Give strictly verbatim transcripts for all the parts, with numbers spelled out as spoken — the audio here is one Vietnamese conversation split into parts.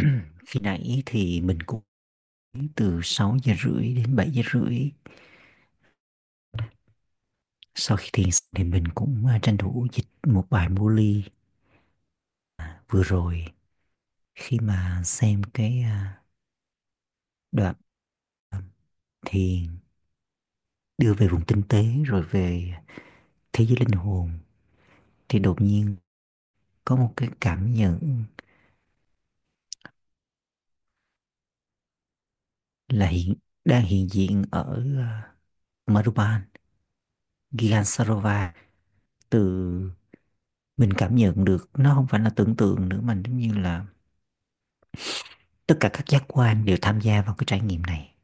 Khi nãy thì mình cũng từ sáu giờ rưỡi đến bảy giờ rưỡi. Sau khi thiền xong thì mình cũng à, tranh thủ dịch một bài Moli. À, vừa rồi khi mà xem cái à, đoạn à, thiền đưa về vùng tinh tế rồi về thế giới linh hồn, thì đột nhiên có một cái cảm nhận là hiện đang hiện diện ở à, Madhuban, Gigansarova. Từ mình cảm nhận được nó không phải là tưởng tượng nữa, mà giống như là tất cả các giác quan đều tham gia vào cái trải nghiệm này.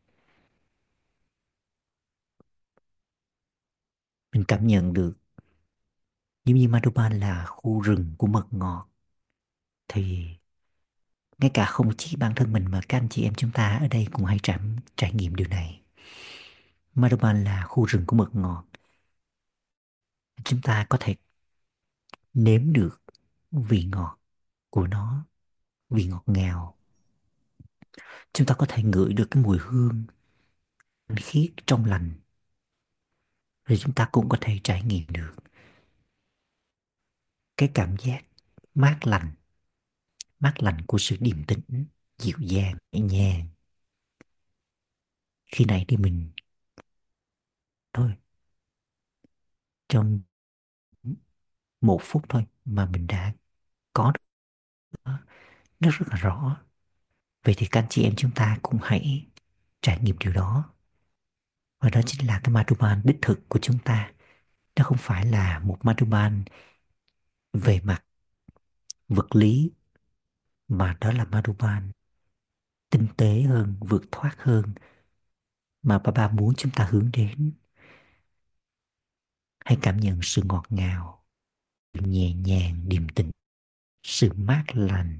Mình cảm nhận được giống như Madhuban là khu rừng của mật ngọt, thì ngay cả không chỉ bản thân mình mà các anh chị em chúng ta ở đây cũng hãy trải, trải nghiệm điều này. Madhuban là khu rừng của mật ngọt. Chúng ta có thể nếm được vị ngọt của nó, vị ngọt ngào. Chúng ta có thể ngửi được cái mùi hương thanh khiết trong lành. Rồi chúng ta cũng có thể trải nghiệm được cái cảm giác mát lành, mát lành của sự điềm tĩnh, dịu dàng, nhẹ nhàng. Khi này thì mình thôi, trong một phút thôi mà mình đã có được nó, nó rất là rõ. Vậy thì các anh chị em chúng ta cũng hãy trải nghiệm điều đó. Và đó chính là cái Madhuban đích thực của chúng ta. Nó không phải là một Madhuban về mặt vật lý, mà đó là Madhuban tinh tế hơn, vượt thoát hơn, mà Baba muốn chúng ta hướng đến. Hãy cảm nhận sự ngọt ngào, sự nhẹ nhàng, điềm tĩnh, sự mát lành.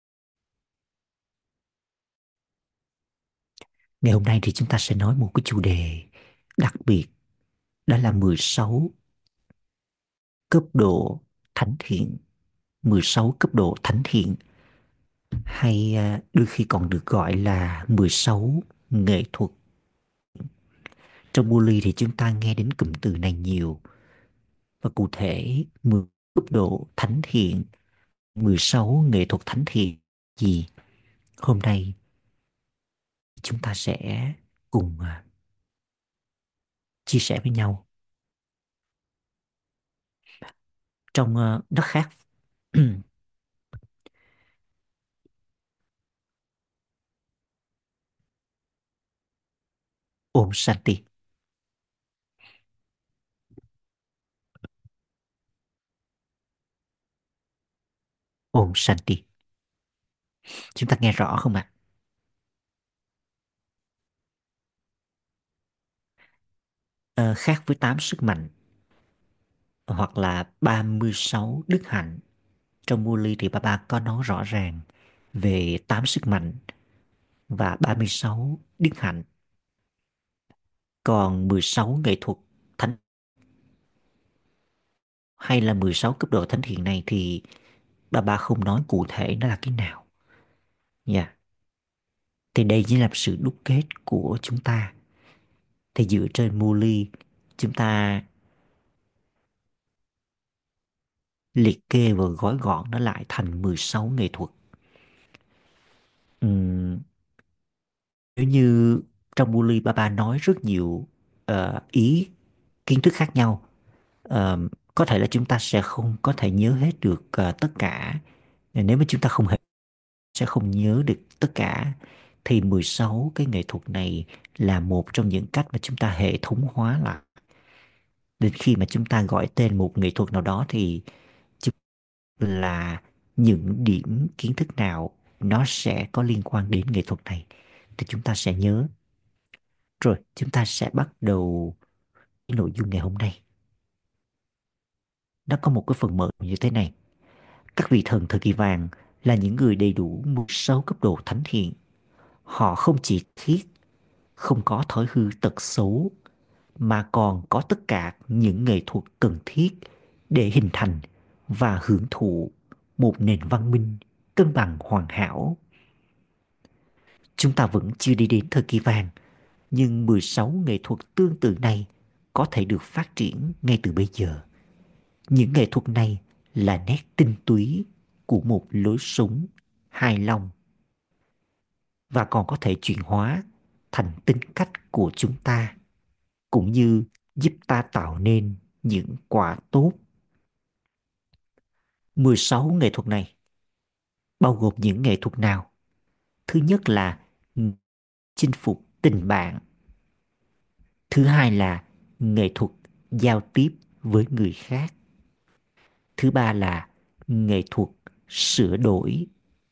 Ngày hôm nay thì chúng ta sẽ nói một cái chủ đề đặc biệt, đó là mười sáu cấp độ thánh thiện. mười sáu cấp độ thánh thiện, hay à, đôi khi còn được gọi là mười sáu nghệ thuật. Trong Muli thì chúng ta nghe đến cụm từ này nhiều, và cụ thể mười cấp độ thánh thiện, mười sáu nghệ thuật thánh thiện gì. Hôm nay chúng ta sẽ cùng à, chia sẻ với nhau. Trong à, đất khác Om Shanti. Om Shanti. Chúng ta nghe rõ không ạ? Ờ, khác với tám sức mạnh hoặc là ba mươi sáu đức hạnh, trong Muli thì Baba có nói rõ ràng về tám sức mạnh và ba mươi sáu đức hạnh. Còn mười sáu nghệ thuật thánh hay là mười sáu cấp độ thánh thiện này thì Baba không nói cụ thể nó là cái nào. Dạ. Yeah. Thì đây chỉ là sự đúc kết của chúng ta. Thì dựa trên Muli, chúng ta liệt kê và gói gọn nó lại thành mười sáu nghệ thuật. Ừm, Nếu như trong Muli Baba nói rất nhiều ờ, ý kiến thức khác nhau, Ờ, có thể là chúng ta sẽ không có thể nhớ hết được ờ, tất cả. Nếu mà chúng ta không hề sẽ không nhớ được tất cả, thì mười sáu cái nghệ thuật này là một trong những cách mà chúng ta hệ thống hóa lại. Đến khi mà chúng ta gọi tên một nghệ thuật nào đó thì chúng là những điểm kiến thức nào nó sẽ có liên quan đến nghệ thuật này thì chúng ta sẽ nhớ. Rồi chúng ta sẽ bắt đầu cái nội dung ngày hôm nay. Nó có một cái phần mở như thế này: các vị thần thời kỳ vàng là những người đầy đủ mười sáu cấp độ thánh thiện. Họ không chỉ thiết không có thói hư tật xấu, mà còn có tất cả những nghệ thuật cần thiết để hình thành và hưởng thụ một nền văn minh cân bằng hoàn hảo. Chúng ta vẫn chưa đi đến thời kỳ vàng, nhưng mười sáu nghệ thuật tương tự này có thể được phát triển ngay từ bây giờ. Những nghệ thuật này là nét tinh túy của một lối sống hài lòng và còn có thể chuyển hóa thành tính cách của chúng ta, cũng như giúp ta tạo nên những quả tốt. mười sáu nghệ thuật này bao gồm những nghệ thuật nào? Thứ nhất là chinh phục tình bạn. Thứ hai là nghệ thuật giao tiếp với người khác. Thứ ba là nghệ thuật sửa đổi.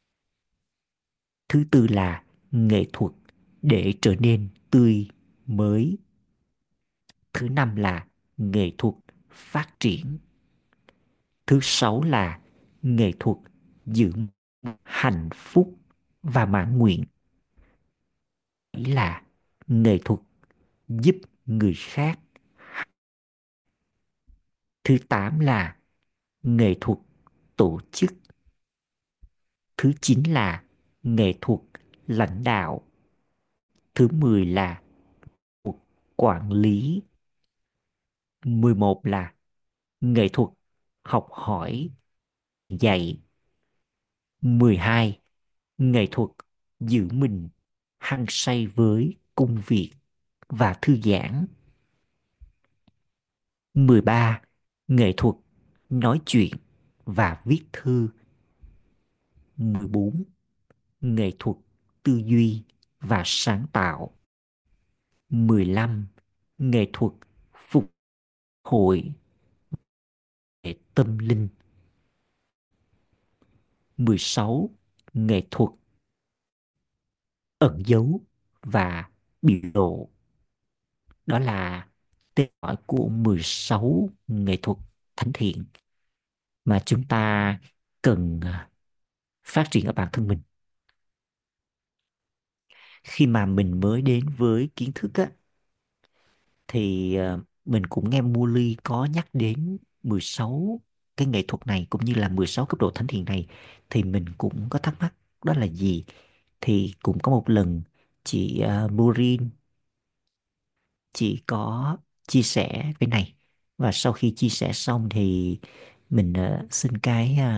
Thứ tư là nghệ thuật để trở nên tươi mới. Thứ năm là nghệ thuật phát triển. Thứ sáu là nghệ thuật giữ hạnh phúc và mãn nguyện. Ý là nghệ thuật giúp người khác. Thứ tám là nghệ thuật tổ chức. Thứ chín là nghệ thuật lãnh đạo. Thứ mười là thuật quản lý. Mười một là nghệ thuật học hỏi, dạy. Mười hai, nghệ thuật giữ mình hăng say với công việc và thư giãn. Mười ba, nghệ thuật nói chuyện và viết thư. Mười bốn, nghệ thuật tư duy và sáng tạo. Mười lăm, nghệ thuật phục hồi về tâm linh. Mười sáu, nghệ thuật ẩn dấu và biểu lộ. Đó là tên gọi của mười sáu nghệ thuật thánh thiện mà chúng ta cần à, phát triển ở bản thân mình. Khi mà mình mới đến với kiến thức á, thì à, mình cũng nghe Muli có nhắc đến mười sáu cái nghệ thuật này cũng như là mười sáu cấp độ thánh thiện này, thì mình cũng có thắc mắc đó là gì. Thì cũng có một lần chị uh, Maureen chị có chia sẻ cái này, và sau khi chia sẻ xong thì mình ờ, xin cái ờ,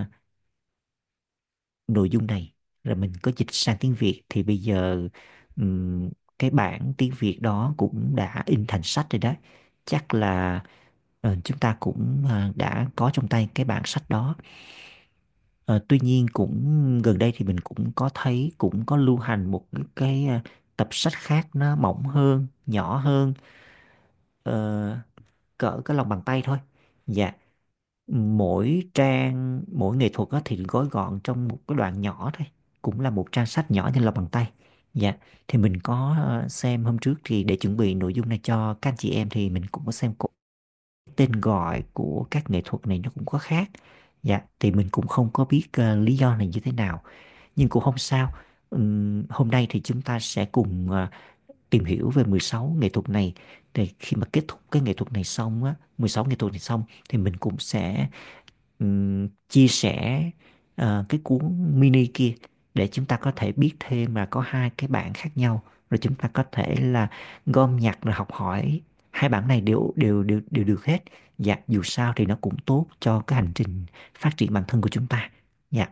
nội dung này rồi mình có dịch sang tiếng Việt. Thì bây giờ ừm, cái bản tiếng Việt đó cũng đã in thành sách rồi đó. Chắc là ờ, chúng ta cũng ờ, đã có trong tay cái bản sách đó. Ờ, tuy nhiên cũng gần đây thì mình cũng có thấy cũng có lưu hành một cái, cái ờ, tập sách khác nó mỏng hơn, nhỏ hơn, ờ, cỡ cái lòng bàn tay thôi. Dạ, mỗi trang mỗi nghệ thuật á thì gói gọn trong một cái đoạn nhỏ thôi, cũng là một trang sách nhỏ như lòng bàn tay. Dạ, thì mình có ờ, xem hôm trước thì để chuẩn bị nội dung này cho các anh chị em thì mình cũng có xem cô tên gọi của các nghệ thuật này nó cũng có khác. Dạ, thì mình cũng không có biết ờ, lý do này như thế nào, nhưng cũng không sao. Ừm, hôm nay thì chúng ta sẽ cùng ờ, tìm hiểu về mười sáu nghệ thuật này. Thì khi mà kết thúc cái nghệ thuật này xong á, mười sáu nghệ thuật này xong thì mình cũng sẽ ừm, chia sẻ ờ, cái cuốn mini kia để chúng ta có thể biết thêm là có hai cái bản khác nhau, rồi chúng ta có thể là gom nhặt rồi học hỏi hai bản này đều đều đều đều được hết. Dạ, dù sao thì nó cũng tốt cho cái hành trình phát triển bản thân của chúng ta. Dạ,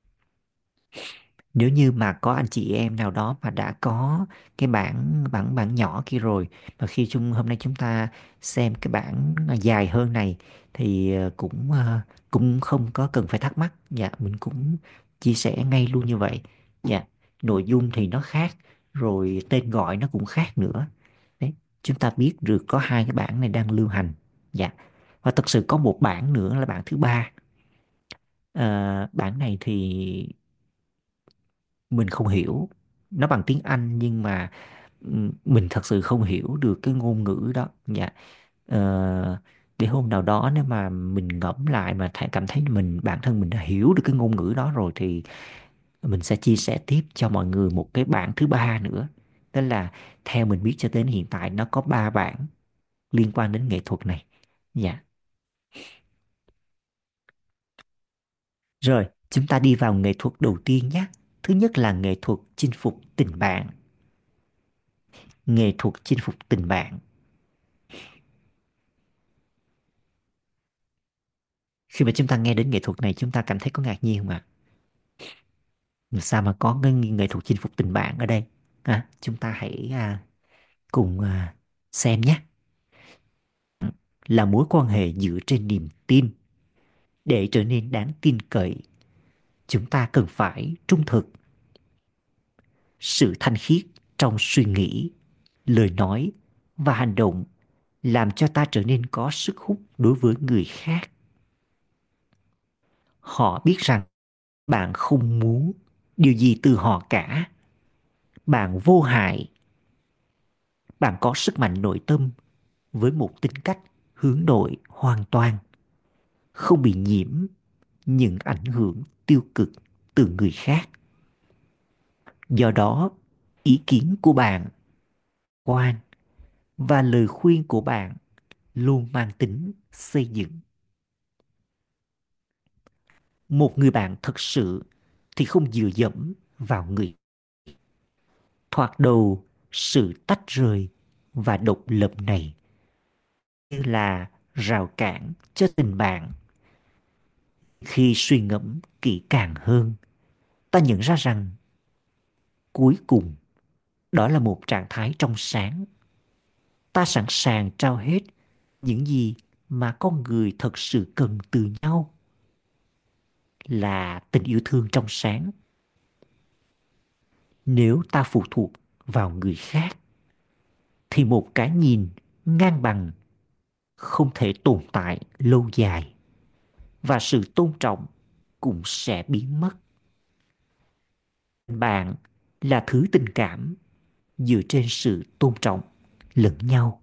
nếu như mà có anh chị em nào đó mà đã có cái bản bản bản nhỏ kia rồi, mà khi chung hôm nay chúng ta xem cái bản dài hơn này thì ờ, cũng ờ, cũng không có cần phải thắc mắc. Dạ, mình cũng chia sẻ ngay luôn như vậy. Dạ, nội dung thì nó khác, rồi tên gọi nó cũng khác nữa. Đấy, chúng ta biết được có hai cái bản này đang lưu hành. Dạ, và thật sự có một bản nữa là bản thứ ba. Ờ, bản này thì mình không hiểu, nó bằng tiếng Anh nhưng mà ừm, mình thật sự không hiểu được cái ngôn ngữ đó. Dạ, ờ, để hôm nào đó nếu mà mình ngẫm lại mà th- cảm thấy mình bản thân mình đã hiểu được cái ngôn ngữ đó rồi thì mình sẽ chia sẻ tiếp cho mọi người một cái bản thứ ba nữa. Tức là theo mình biết cho đến hiện tại nó có ba bản liên quan đến nghệ thuật này. Dạ, rồi chúng ta đi vào nghệ thuật đầu tiên nhé. Thứ nhất là nghệ thuật chinh phục tình bạn. Nghệ thuật chinh phục tình bạn. Khi mà chúng ta nghe đến nghệ thuật này, chúng ta cảm thấy có ngạc nhiên không ạ? Sao mà có cái nghệ thuật chinh phục tình bạn ở đây? À, chúng ta hãy à, cùng à, xem nhé. Là mối quan hệ dựa trên niềm tin. Để trở nên đáng tin cậy, chúng ta cần phải trung thực, sự thanh khiết trong suy nghĩ, lời nói và hành động làm cho ta trở nên có sức hút đối với người khác. Họ biết rằng bạn không muốn điều gì từ họ cả. Bạn vô hại. Bạn có sức mạnh nội tâm với một tính cách hướng nội hoàn toàn, không bị nhiễm những ảnh hưởng tiêu cực từ người khác. Do đó, ý kiến của bạn, quan và lời khuyên của bạn luôn mang tính xây dựng. Một người bạn thật sự thì không dựa dẫm vào người. Thoạt đầu, sự tách rời và độc lập này như là rào cản cho tình bạn. Khi suy ngẫm kỹ càng hơn, ta nhận ra rằng cuối cùng đó là một trạng thái trong sáng. Ta sẵn sàng trao hết những gì mà con người thật sự cần từ nhau, là tình yêu thương trong sáng. Nếu ta phụ thuộc vào người khác thì một cái nhìn ngang bằng không thể tồn tại lâu dài, và sự tôn trọng cũng sẽ biến mất. Bạn là thứ tình cảm dựa trên sự tôn trọng lẫn nhau.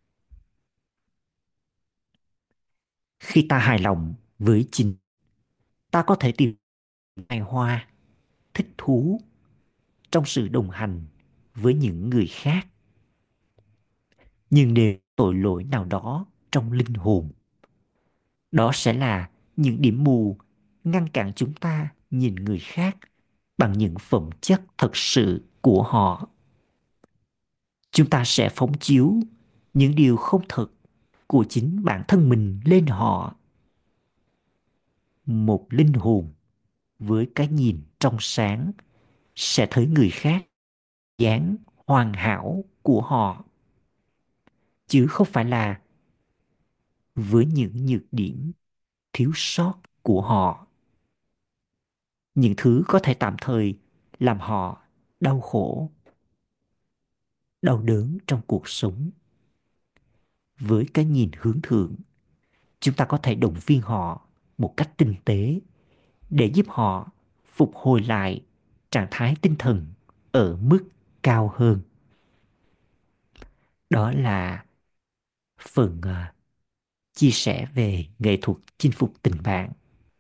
Khi ta hài lòng với chính, ta có thể tìm hài hòa, thích thú trong sự đồng hành với những người khác. Nhưng nếu tội lỗi nào đó trong linh hồn, đó sẽ là những điểm mù ngăn cản chúng ta nhìn người khác bằng những phẩm chất thật sự của họ. Chúng ta sẽ phóng chiếu những điều không thật của chính bản thân mình lên họ. Một linh hồn với cái nhìn trong sáng sẽ thấy người khác dáng hoàn hảo của họ, chứ không phải là với những nhược điểm, thiếu sót của họ. Những thứ có thể tạm thời làm họ đau khổ, đau đớn trong cuộc sống. Với cái nhìn hướng thượng, chúng ta có thể động viên họ một cách tinh tế để giúp họ phục hồi lại trạng thái tinh thần ở mức cao hơn. Đó là phần uh, chia sẻ về nghệ thuật chinh phục tình bạn.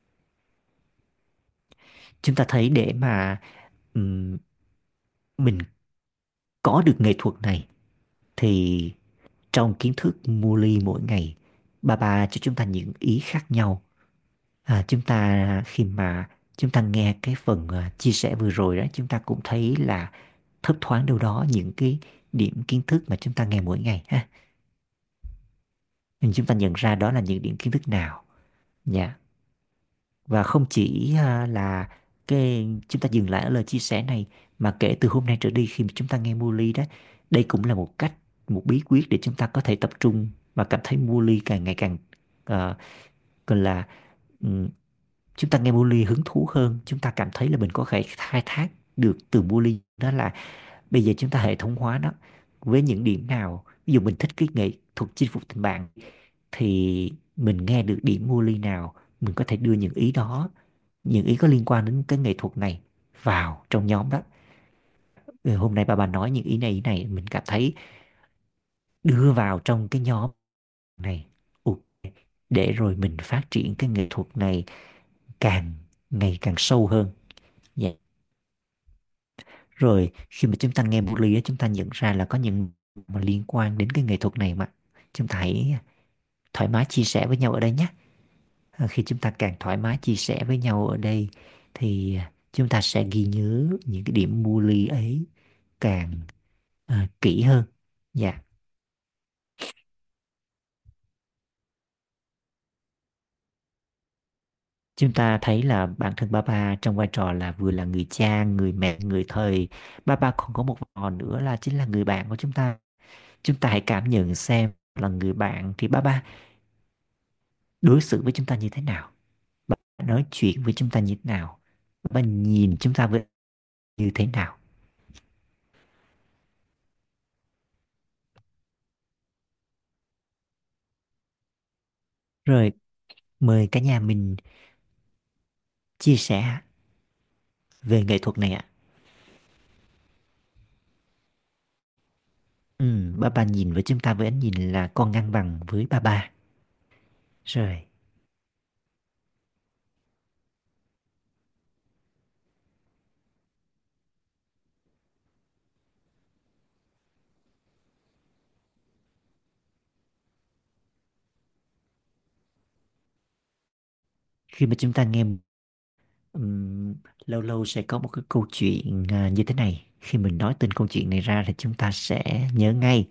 Chúng ta thấy để mà um, mình có được nghệ thuật này thì trong kiến thức Muli mỗi ngày, ba ba cho chúng ta những ý khác nhau. À, chúng ta khi mà chúng ta nghe cái phần uh, chia sẻ vừa rồi đó, chúng ta cũng thấy là thấp thoáng đâu đó những cái điểm kiến thức mà chúng ta nghe mỗi ngày ha. Nhưng chúng ta nhận ra đó là những điểm kiến thức nào. Dạ. Và không chỉ uh, là cái chúng ta dừng lại ở lời chia sẻ này, mà kể từ hôm nay trở đi khi mà chúng ta nghe Muli đó, đây cũng là một cách, một bí quyết để chúng ta có thể tập trung và cảm thấy Muli càng ngày càng uh, gọi là um, chúng ta nghe Muli hứng thú hơn. Chúng ta cảm thấy là mình có thể khai thác được từ Muli. Đó là bây giờ chúng ta hệ thống hóa nó với những điểm nào. Ví dụ mình thích cái nghệ thuật chinh phục tình bạn thì mình nghe được điểm Muli nào, mình có thể đưa những ý đó, những ý có liên quan đến cái nghệ thuật này vào trong nhóm đó. Ừ, hôm nay bà bà nói những ý này ý này mình cảm thấy đưa vào trong cái nhóm này. Ok, để rồi mình phát triển cái nghệ thuật này càng ngày càng sâu hơn. Dạ. Rồi khi mà chúng ta nghe một ly á, chúng ta nhận ra là có những mà liên quan đến cái nghệ thuật này mà chúng ta hãy thoải mái chia sẻ với nhau ở đây nhé. À, khi chúng ta càng thoải mái chia sẻ với nhau ở đây thì chúng ta sẽ ghi nhớ những cái điểm mua ly ấy càng à, kỹ hơn. Dạ. Chúng ta thấy là bản thân ba ba trong vai trò là vừa là người cha, người mẹ, người thầy. Ba ba còn có một vai trò nữa là chính là người bạn của chúng ta. Chúng ta hãy cảm nhận xem là người bạn thì ba ba đối xử với chúng ta như thế nào, ba ba nói chuyện với chúng ta như thế nào, ba ba nhìn chúng ta với như thế nào. Rồi mời cả nhà mình chia sẻ về nghệ thuật này ạ. Ừ, ba ba nhìn với chúng ta với ánh nhìn là con ngang bằng với ba ba. Rồi khi mà chúng ta nghe, ừm, lâu lâu sẽ có một cái câu chuyện à, như thế này. Khi mình nói tên câu chuyện này ra thì chúng ta sẽ nhớ ngay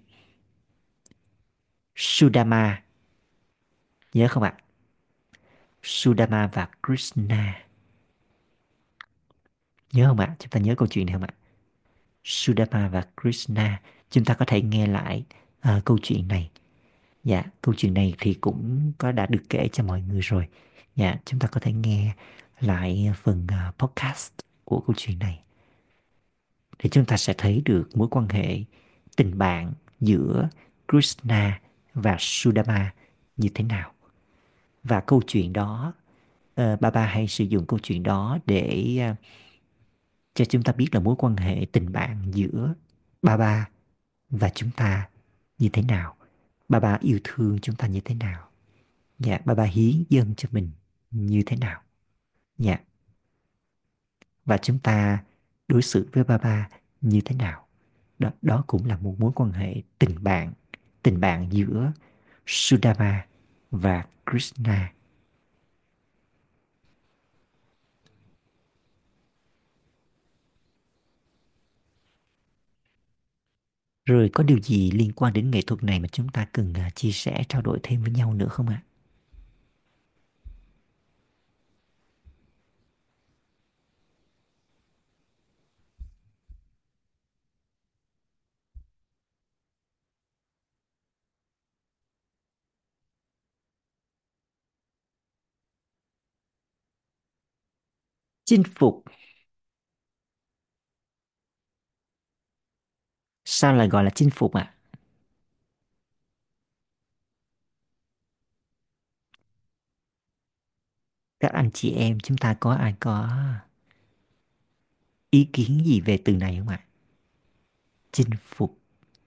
Sudama, nhớ không ạ? Sudama và Krishna, nhớ không ạ? Chúng ta nhớ câu chuyện này không ạ? Sudama và Krishna, chúng ta có thể nghe lại à, câu chuyện này. Dạ, câu chuyện này thì cũng có đã được kể cho mọi người rồi. Dạ, chúng ta có thể nghe lại phần à, podcast của câu chuyện này để chúng ta sẽ thấy được mối quan hệ tình bạn giữa Krishna và Sudama như thế nào. Và câu chuyện đó, uh, ba ba hay sử dụng câu chuyện đó để uh, cho chúng ta biết là mối quan hệ tình bạn giữa ba ba và chúng ta như thế nào. Ba ba yêu thương chúng ta như thế nào. Dạ, ba ba hiến dâng cho mình như thế nào. Dạ, và chúng ta đối xử với ba ba như thế nào. Đó, đó cũng là một mối quan hệ tình bạn, tình bạn giữa Sudama và Krishna. Rồi có điều gì liên quan đến nghệ thuật này mà chúng ta cần à, chia sẻ, trao đổi thêm với nhau nữa không ạ? Chinh phục, sao lại gọi là chinh phục ạ? Các anh chị em chúng ta có ai có ý kiến gì về từ này không ạ? Chinh phục.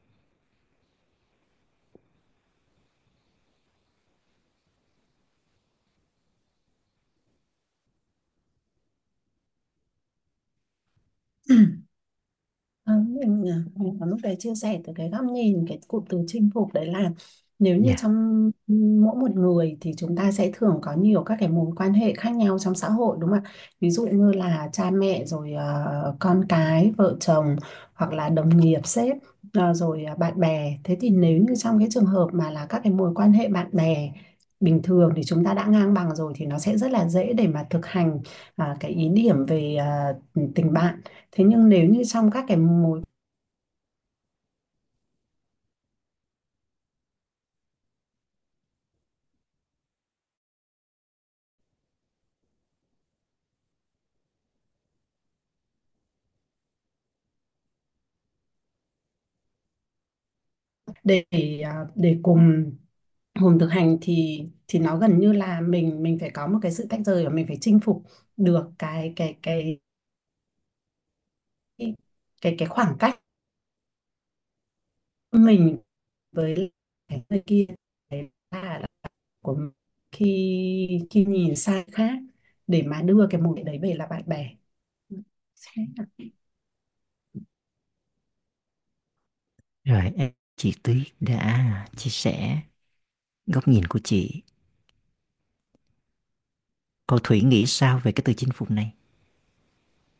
Ờ, mình à, mình có lúc đấy chia sẻ từ cái góc nhìn cái cụm từ chinh phục đấy là nếu như Dạ, trong mỗi một người thì chúng ta sẽ thường có nhiều các cái mối quan hệ khác nhau trong xã hội, đúng không ạ? Ví dụ như là cha mẹ, rồi ờ, con cái, vợ chồng, hoặc là đồng nghiệp, sếp, ờ, rồi ờ, bạn bè. Thế thì nếu như trong cái trường hợp mà là các cái mối quan hệ bạn bè bình thường thì chúng ta đã ngang bằng rồi thì nó sẽ rất là dễ để mà thực hành à, cái ý điểm về à, tình bạn. Thế nhưng nếu như trong các cái mối để à, để cùng cùng thực hành thì thì nó gần như là mình mình phải có một cái sự tách rời và mình phải chinh phục được cái cái cái cái cái khoảng cách mình với cái người kia, đấy là của mình khi khi nhìn sang khác để mà đưa cái mối đấy về là bạn bè. rồi em chị Tuyết đã chia sẻ góc nhìn của chị. Cô Thủy nghĩ sao về cái từ chinh phục này?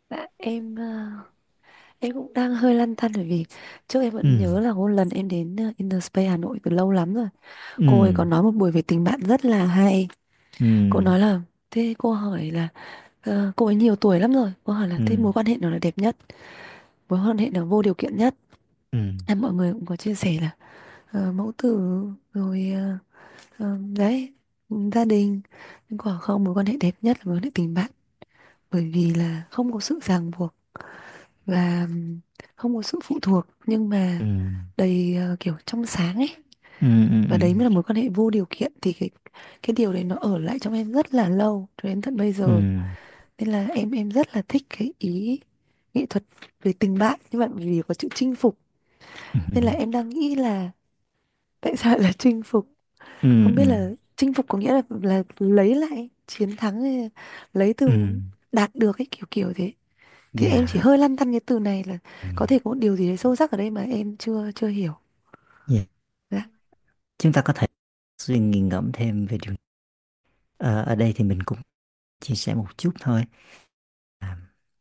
Dạ, em ờ, em cũng đang hơi lăn tăn bởi vì trước em vẫn Ừ. nhớ là có một lần em đến ờ, Interspace Hà Nội từ lâu lắm rồi. Cô ấy Ừ. có nói một buổi về tình bạn rất là hay. Ừ. Cô nói là thế cô hỏi là ờ, cô ấy nhiều tuổi lắm rồi. Cô hỏi là Ừ. thế mối quan hệ nào là đẹp nhất, mối quan hệ nào vô điều kiện nhất. Ừ. Em mọi người cũng có chia sẻ là ờ, mẫu tử rồi ờ, ờ, đấy, gia đình. Nhưng quả không, mối quan hệ đẹp nhất là mối quan hệ tình bạn, bởi vì là không có sự ràng buộc và không có sự phụ thuộc, nhưng mà Ừ. đầy ờ, kiểu trong sáng ấy, Ừ. Ừ. và đấy mới là mối quan hệ vô điều kiện. Thì cái cái điều đấy nó ở lại trong em rất là lâu cho đến tận bây Ừ. giờ, nên là em em rất là thích cái ý nghệ thuật về tình bạn như vậy, bởi vì có chữ chinh phục. Ừ. Nên là em đang nghĩ là tại sao lại là chinh phục, Ừ. không biết Ừ. là chinh phục có nghĩa là là lấy lại chiến thắng hay là lấy Ừ. từ đạt được ấy, kiểu kiểu thế. Thì em chỉ Dạ. hơi lăn tăn cái từ này là Ừ. có thể có một điều gì đấy sâu sắc ở đây mà em chưa chưa hiểu. Dạ. Dạ. Chúng ta có thể suy nghĩ ngẫm thêm về điều. Ờ, ở đây thì mình cũng chia sẻ một chút thôi. À,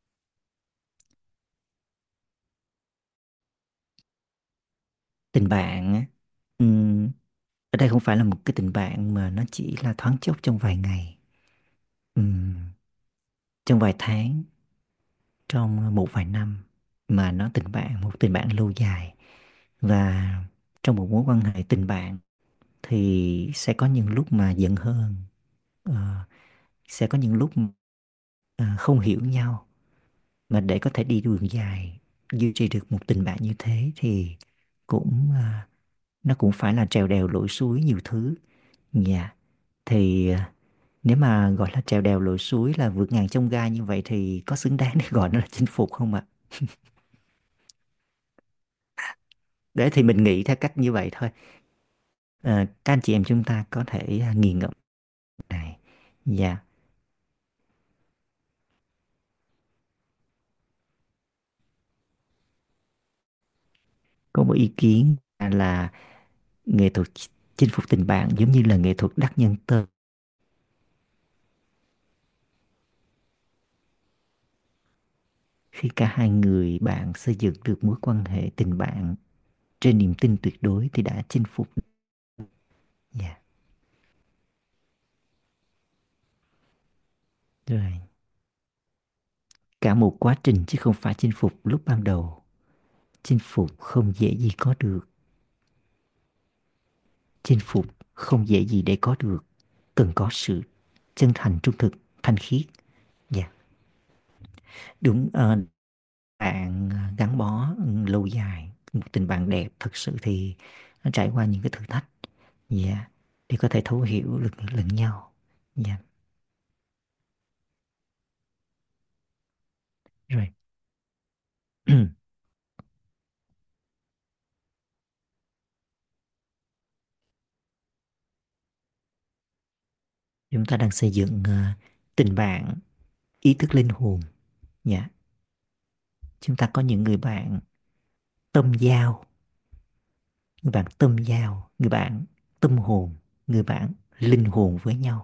tình bạn á, ừm, ở đây không phải là một cái tình bạn mà nó chỉ là thoáng chốc trong vài ngày, ừm, trong vài tháng, trong một vài năm, mà nó tình bạn, một tình bạn lâu dài. Và trong một mối quan hệ tình bạn thì sẽ có những lúc mà giận hờn, ờ, sẽ có những lúc ờ, không hiểu nhau. Mà để có thể đi đường dài, duy trì được một tình bạn như thế thì cũng à, nó cũng phải là trèo đèo lội suối nhiều thứ. Dạ. Thì à, nếu mà gọi là trèo đèo lội suối là vượt ngàn chông gai như vậy thì có xứng đáng để gọi nó là chinh phục không ạ? Đấy thì mình nghĩ theo cách như vậy thôi. Ờ, các anh chị em chúng ta có thể à, nghiền ngẫm này. Dạ. Có một ý kiến là nghệ thuật chinh phục tình bạn giống như là nghệ thuật đắc nhân tâm. Khi cả hai người bạn xây dựng được mối quan hệ tình bạn trên niềm tin tuyệt đối thì đã chinh phục. Dạ. Rồi. Cả một quá trình chứ không phải chinh phục lúc ban đầu. Chinh phục không dễ gì có được. Chinh phục không dễ gì để có được. Cần có sự chân thành, trung thực, thanh khiết. Dạ. Đúng, ờ, bạn ờ, gắn bó ừ, lâu dài, một tình bạn đẹp thực sự thì nó trải qua những cái thử thách. Dạ. Để có thể thấu hiểu được lẫn nhau. Dạ. Rồi. Chúng ta đang xây dựng ờ, tình bạn, ý thức linh hồn. Dạ. Chúng ta có những người bạn tâm giao, người bạn tâm giao, người bạn tâm hồn, người bạn linh hồn với nhau.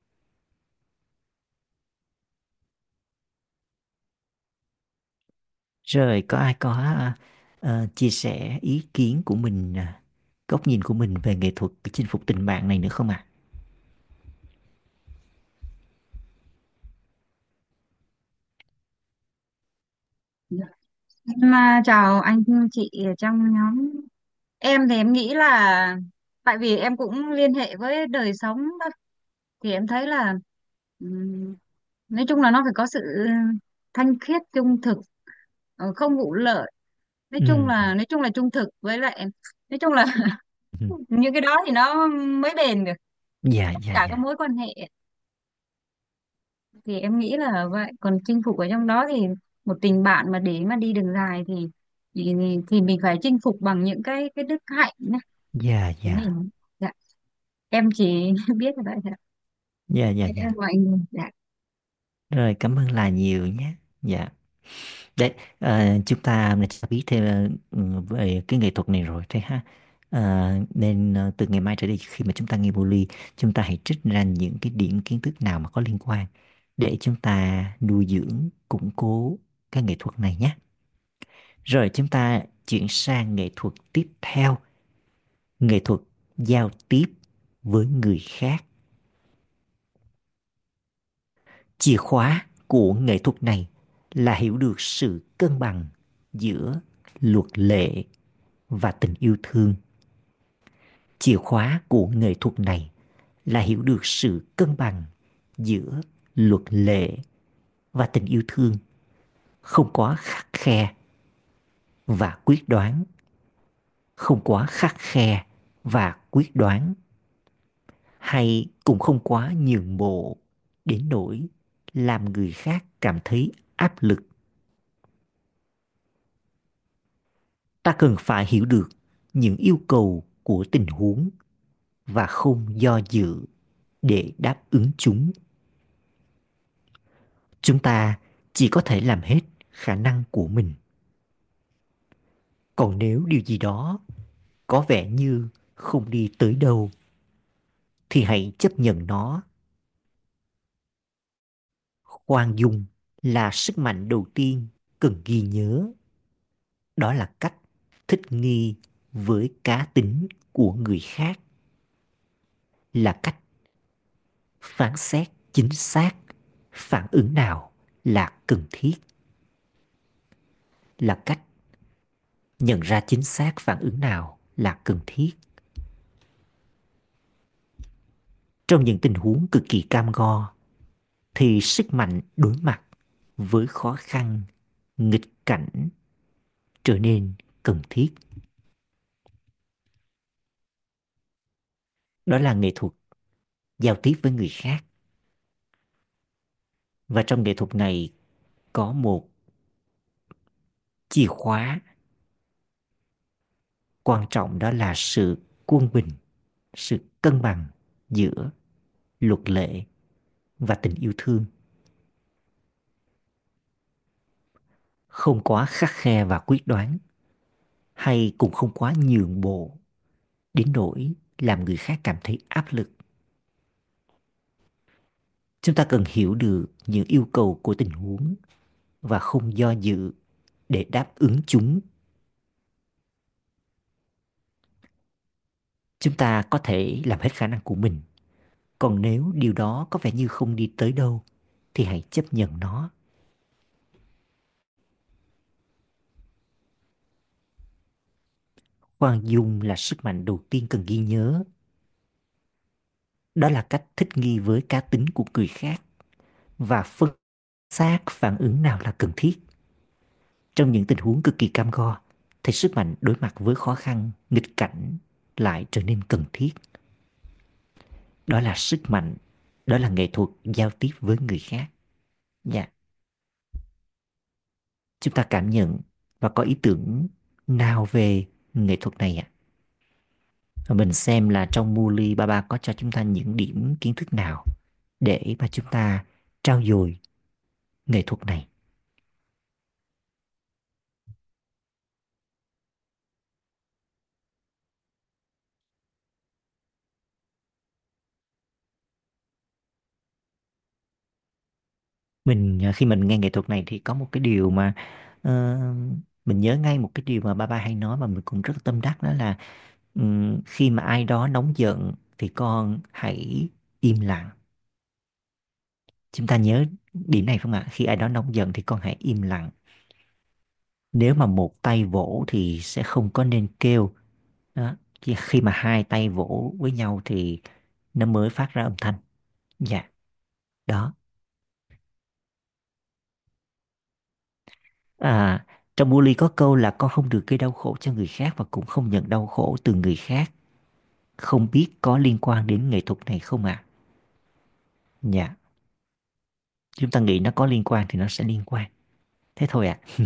Rồi có ai có ờ, ờ, chia sẻ ý kiến của mình, ờ, góc nhìn của mình về nghệ thuật chinh phục tình bạn này nữa không ạ? Em à, chào anh chị ở trong nhóm. Em thì em nghĩ là tại vì em cũng liên hệ với đời sống đó, thì em thấy là ừm, nói chung là nó phải có sự thanh khiết, trung thực, ờ, không vụ lợi. Nói Ừ. chung là nói chung là trung thực, với lại nói chung là Ừ. những cái đó thì nó mới bền được Dạ, tất dạ, cả các dạ. mối quan hệ. Thì em nghĩ là vậy. Còn chinh phục ở trong đó thì một tình bạn mà để mà đi đường dài thì thì, thì mình phải chinh phục bằng những cái cái đức hạnh nhá. Dạ, Thế dạ. mình dạ. Em chỉ biết là vậy thôi. Dạ, dạ, Thế dạ. mọi người dạ. Rồi cảm ơn là nhiều nhé. Dạ. Đấy, ờ, chúng ta đã biết thêm ờ, về cái nghệ thuật này rồi thế ha. Ờ, nên ờ, từ ngày mai trở đi khi mà chúng ta nghe Bully, chúng ta hãy trích ra những cái điểm kiến thức nào mà có liên quan để chúng ta nuôi dưỡng, củng cố cái nghệ thuật này nhé. Rồi chúng ta chuyển sang nghệ thuật tiếp theo, nghệ thuật giao tiếp với người khác. Chìa khóa của nghệ thuật này là hiểu được sự cân bằng giữa luật lệ và tình yêu thương. Chìa khóa của nghệ thuật này là hiểu được sự cân bằng giữa luật lệ và tình yêu thương, không quá khắt khe và quyết đoán, không quá khắt khe và quyết đoán, hay cũng không quá nhượng bộ đến nỗi làm người khác cảm thấy áp lực. Ta cần phải hiểu được những yêu cầu của tình huống và không do dự để đáp ứng chúng. Chúng ta chỉ có thể làm hết khả năng của mình. Còn nếu điều gì đó có vẻ như không đi tới đâu thì hãy chấp nhận nó. Khoan dung là sức mạnh đầu tiên cần ghi nhớ. Đó là cách thích nghi với cá tính của người khác, là cách phán xét chính xác phản ứng nào là cần thiết, là cách nhận ra chính xác phản ứng nào là cần thiết. Trong những tình huống cực kỳ cam go thì sức mạnh đối mặt với khó khăn, nghịch cảnh trở nên cần thiết. Đó là nghệ thuật giao tiếp với người khác. Và trong nghệ thuật này có một chìa khóa quan trọng, đó là sự quân bình, sự cân bằng giữa luật lệ và tình yêu thương. Không quá khắt khe và quyết đoán, hay cũng không quá nhượng bộ đến nỗi làm người khác cảm thấy áp lực. Chúng ta cần hiểu được những yêu cầu của tình huống và không do dự để đáp ứng chúng. Chúng ta có thể làm hết khả năng của mình. Còn nếu điều đó có vẻ như không đi tới đâu thì hãy chấp nhận nó. Khoan dung là sức mạnh đầu tiên cần ghi nhớ. Đó là cách thích nghi với cá tính của người khác và phân xác phản ứng nào là cần thiết. Trong những tình huống cực kỳ cam go thì sức mạnh đối mặt với khó khăn, nghịch cảnh lại trở nên cần thiết. Đó là sức mạnh, đó là nghệ thuật giao tiếp với người khác. Dạ. Chúng ta cảm nhận và có ý tưởng nào về nghệ thuật này ạ? Và mình xem là trong Muli Baba có cho chúng ta những điểm kiến thức nào để mà chúng ta trau dồi nghệ thuật này. Mình à, khi mình nghe nghệ thuật này thì có một cái điều mà ờ, mình nhớ ngay một cái điều mà Baba hay nói mà mình cũng rất tâm đắc, đó là ừm, khi mà ai đó nóng giận thì con hãy im lặng. Chúng ta nhớ điểm này không ạ? Khi ai đó nóng giận thì con hãy im lặng. Nếu mà một tay vỗ thì sẽ không có nên kêu. Đó. Chỉ khi mà hai tay vỗ với nhau thì nó mới phát ra âm thanh. Dạ, đó. À, trong Buli có câu là con không được gây đau khổ cho người khác và cũng không nhận đau khổ từ người khác. Không biết có liên quan đến nghệ thuật này không ạ? À? Dạ, chúng ta nghĩ nó có liên quan thì nó sẽ liên quan. Thế thôi ạ. À.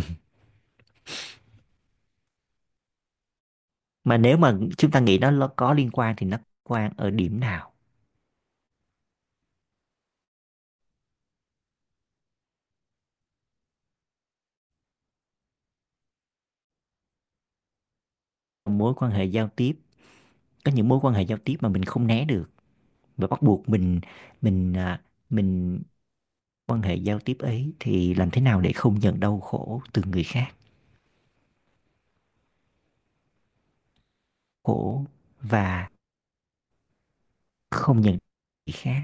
Mà nếu mà chúng ta nghĩ nó có liên quan thì nó quan ở điểm nào? Mối quan hệ giao tiếp, có những mối quan hệ giao tiếp mà mình không né được và bắt buộc mình mình à, mình quan hệ giao tiếp ấy thì làm thế nào để không nhận đau khổ từ người khác, khổ và không nhận người khác.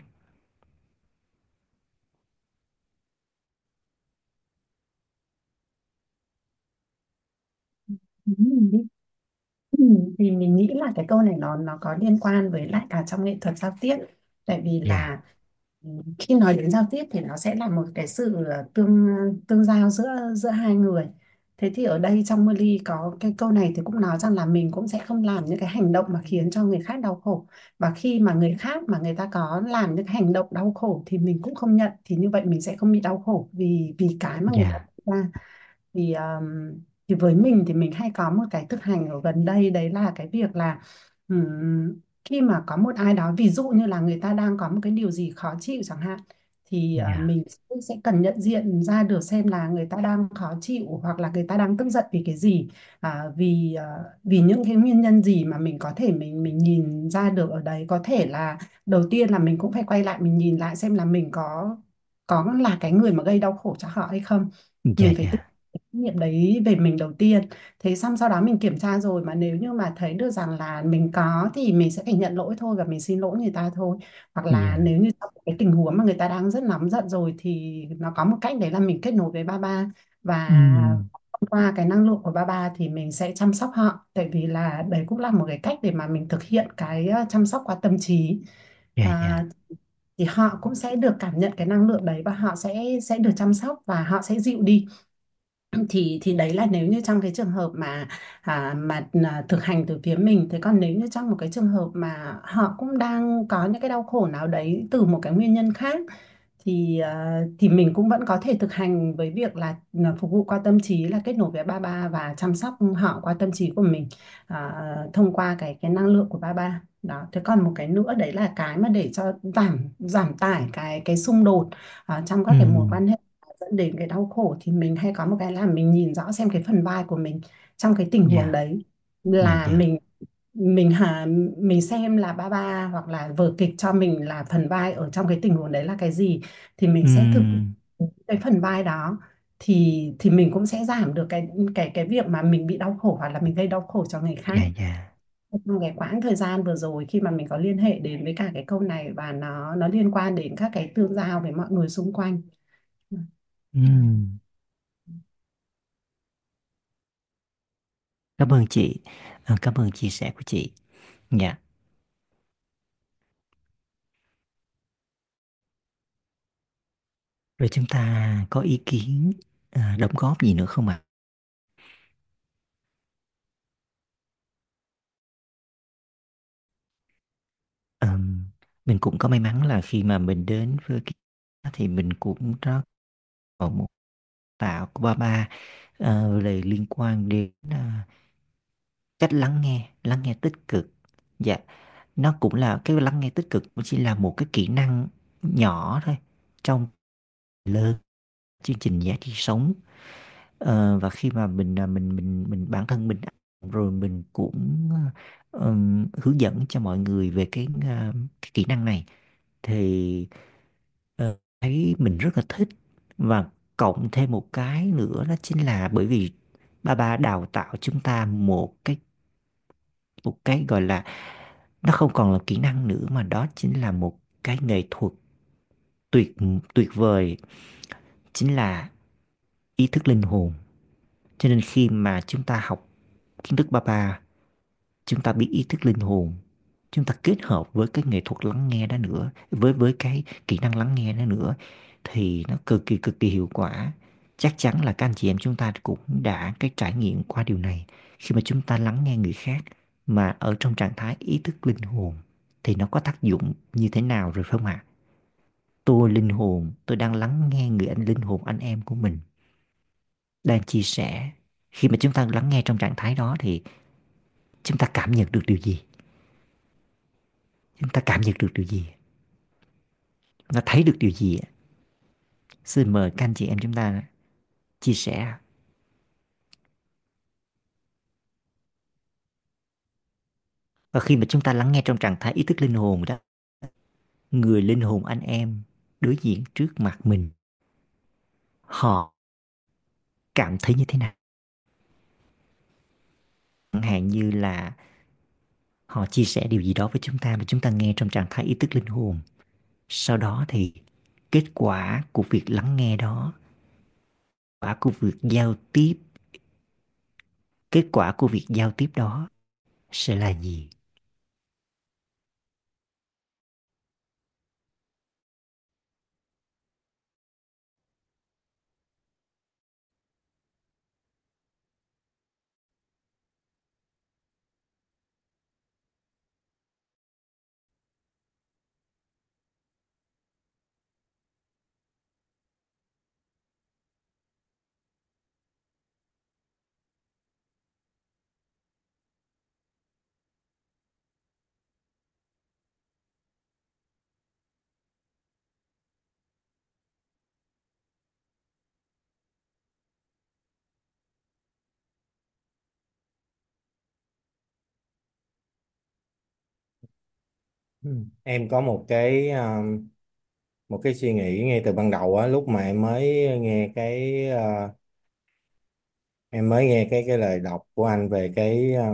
Ừ, Ừ, thì mình nghĩ là cái câu này nó nó có liên quan với lại cả trong nghệ thuật giao tiếp, tại vì Dạ, là ừ, khi nói đến giao tiếp thì nó sẽ là một cái sự ờ, tương tương giao giữa giữa hai người. Thế thì ở đây trong Mơ có cái câu này thì cũng nói rằng là mình cũng sẽ không làm những cái hành động mà khiến cho người khác đau khổ, và khi mà người khác mà người ta có làm những cái hành động đau khổ thì mình cũng không nhận, thì như vậy mình sẽ không bị đau khổ vì vì cái mà người ta dạ, làm ra. thì um, thì với mình thì mình hay có một cái thực hành ở gần đây, đấy là cái việc là ừm, khi mà có một ai đó ví dụ như là người ta đang có một cái điều gì khó chịu chẳng hạn, thì ờ, dạ, mình sẽ sẽ cần nhận diện ra được xem là người ta đang khó chịu hoặc là người ta đang tức giận vì cái gì, à, vì ờ, vì những cái nguyên nhân gì mà mình có thể mình mình nhìn ra được ở đấy. Có thể là đầu tiên là mình cũng phải quay lại mình nhìn lại xem là mình có có là cái người mà gây đau khổ cho họ hay không. dạ, Mình phải tự dạ, trách nhiệm đấy về mình đầu tiên. Thế xong sau đó mình kiểm tra rồi mà nếu như mà thấy được rằng là mình có thì mình sẽ phải nhận lỗi thôi và mình xin lỗi người ta thôi. Hoặc là dạ, nếu như trong cái tình huống mà người ta đang rất nóng giận rồi thì nó có một cách đấy là mình kết nối với ba ba, và ừm, thông qua cái năng lượng của ba ba thì mình sẽ chăm sóc họ, tại vì là đấy cũng là một cái cách để mà mình thực hiện cái ờ, chăm sóc qua tâm trí. dạ, À, dạ, thì họ cũng sẽ được cảm nhận cái năng lượng đấy và họ sẽ sẽ được chăm sóc và họ sẽ dịu đi. thì thì đấy là nếu như trong cái trường hợp mà à, mà à, thực hành từ phía mình. Thế còn nếu như trong một cái trường hợp mà họ cũng đang có những cái đau khổ nào đấy từ một cái nguyên nhân khác, thì à, thì mình cũng vẫn có thể thực hành với việc là, là phục vụ qua tâm trí, là kết nối với ba ba và chăm sóc họ qua tâm trí của mình, à, thông qua cái cái năng lượng của ba ba đó. Thế còn một cái nữa đấy là cái mà để cho giảm giảm tải cái cái xung đột à, trong các cái mối ừm, quan hệ dẫn đến cái đau khổ, thì mình hay có một cái là mình nhìn rõ xem cái phần vai của mình trong cái tình huống dạ, đấy, dạ, là dạ, mình mình hà mình xem là ba ba hoặc là vở kịch cho mình là phần vai ở trong cái tình huống đấy là cái gì, thì mình sẽ thực ừm, cái phần vai đó, thì thì mình cũng sẽ giảm được cái cái cái việc mà mình bị đau khổ hoặc là mình gây đau khổ cho người khác. dạ, dạ, Trong cái quãng thời gian vừa rồi khi mà mình có liên hệ đến với cả cái câu này và nó nó liên quan đến các cái tương giao với mọi người xung quanh. ừm. Cảm ơn chị. Ờ, cảm ơn chia sẻ của chị. Dạ, rồi chúng ta có ý kiến à, đóng góp gì nữa không ạ? Ờm, mình cũng có may mắn là khi mà mình đến với cái thì mình cũng rất có một tạo của ba ba ờ, về liên quan đến à, cách lắng nghe, lắng nghe tích cực. Dạ, nó cũng là cái lắng nghe tích cực, cũng chỉ là một cái kỹ năng nhỏ thôi trong lớn chương trình giá trị sống. Ờ, và khi mà mình à, mình mình mình bản thân mình rồi mình cũng ờ, ừm, hướng dẫn cho mọi người về cái, à, cái kỹ năng này thì ờ, thấy mình rất là thích. Và cộng thêm một cái nữa đó chính là bởi vì ba ba đào tạo chúng ta một cái một cái gọi là nó không còn là kỹ năng nữa mà đó chính là một cái nghệ thuật tuyệt tuyệt vời, chính là ý thức linh hồn. Cho nên khi mà chúng ta học kiến thức ba ba, chúng ta biết ý thức linh hồn, chúng ta kết hợp với cái nghệ thuật lắng nghe đó nữa, với với cái kỹ năng lắng nghe đó nữa, thì nó cực kỳ cực kỳ hiệu quả. Chắc chắn là các anh chị em chúng ta cũng đã cái trải nghiệm qua điều này. Khi mà chúng ta lắng nghe người khác mà ở trong trạng thái ý thức linh hồn thì nó có tác dụng như thế nào rồi phải không ạ? Tôi linh hồn, tôi đang lắng nghe người anh linh hồn anh em của mình đang chia sẻ. Khi mà chúng ta lắng nghe trong trạng thái đó thì chúng ta cảm nhận được điều gì? Chúng ta cảm nhận được điều gì? Chúng ta thấy được điều gì? Xin mời các anh chị em chúng ta chia sẻ. Và khi mà chúng ta lắng nghe trong trạng thái ý thức linh hồn đó, người linh hồn anh em đối diện trước mặt mình họ cảm thấy như thế nào. Chẳng hạn như là họ chia sẻ điều gì đó với chúng ta mà chúng ta nghe trong trạng thái ý thức linh hồn. Sau đó thì kết quả của việc lắng nghe đó, kết quả của việc giao tiếp, kết quả của việc giao tiếp đó sẽ là gì? Ừ. Em có một cái um, một cái suy nghĩ ngay từ ban đầu á, lúc mà em mới nghe cái uh, em mới nghe cái cái lời đọc của anh về cái uh,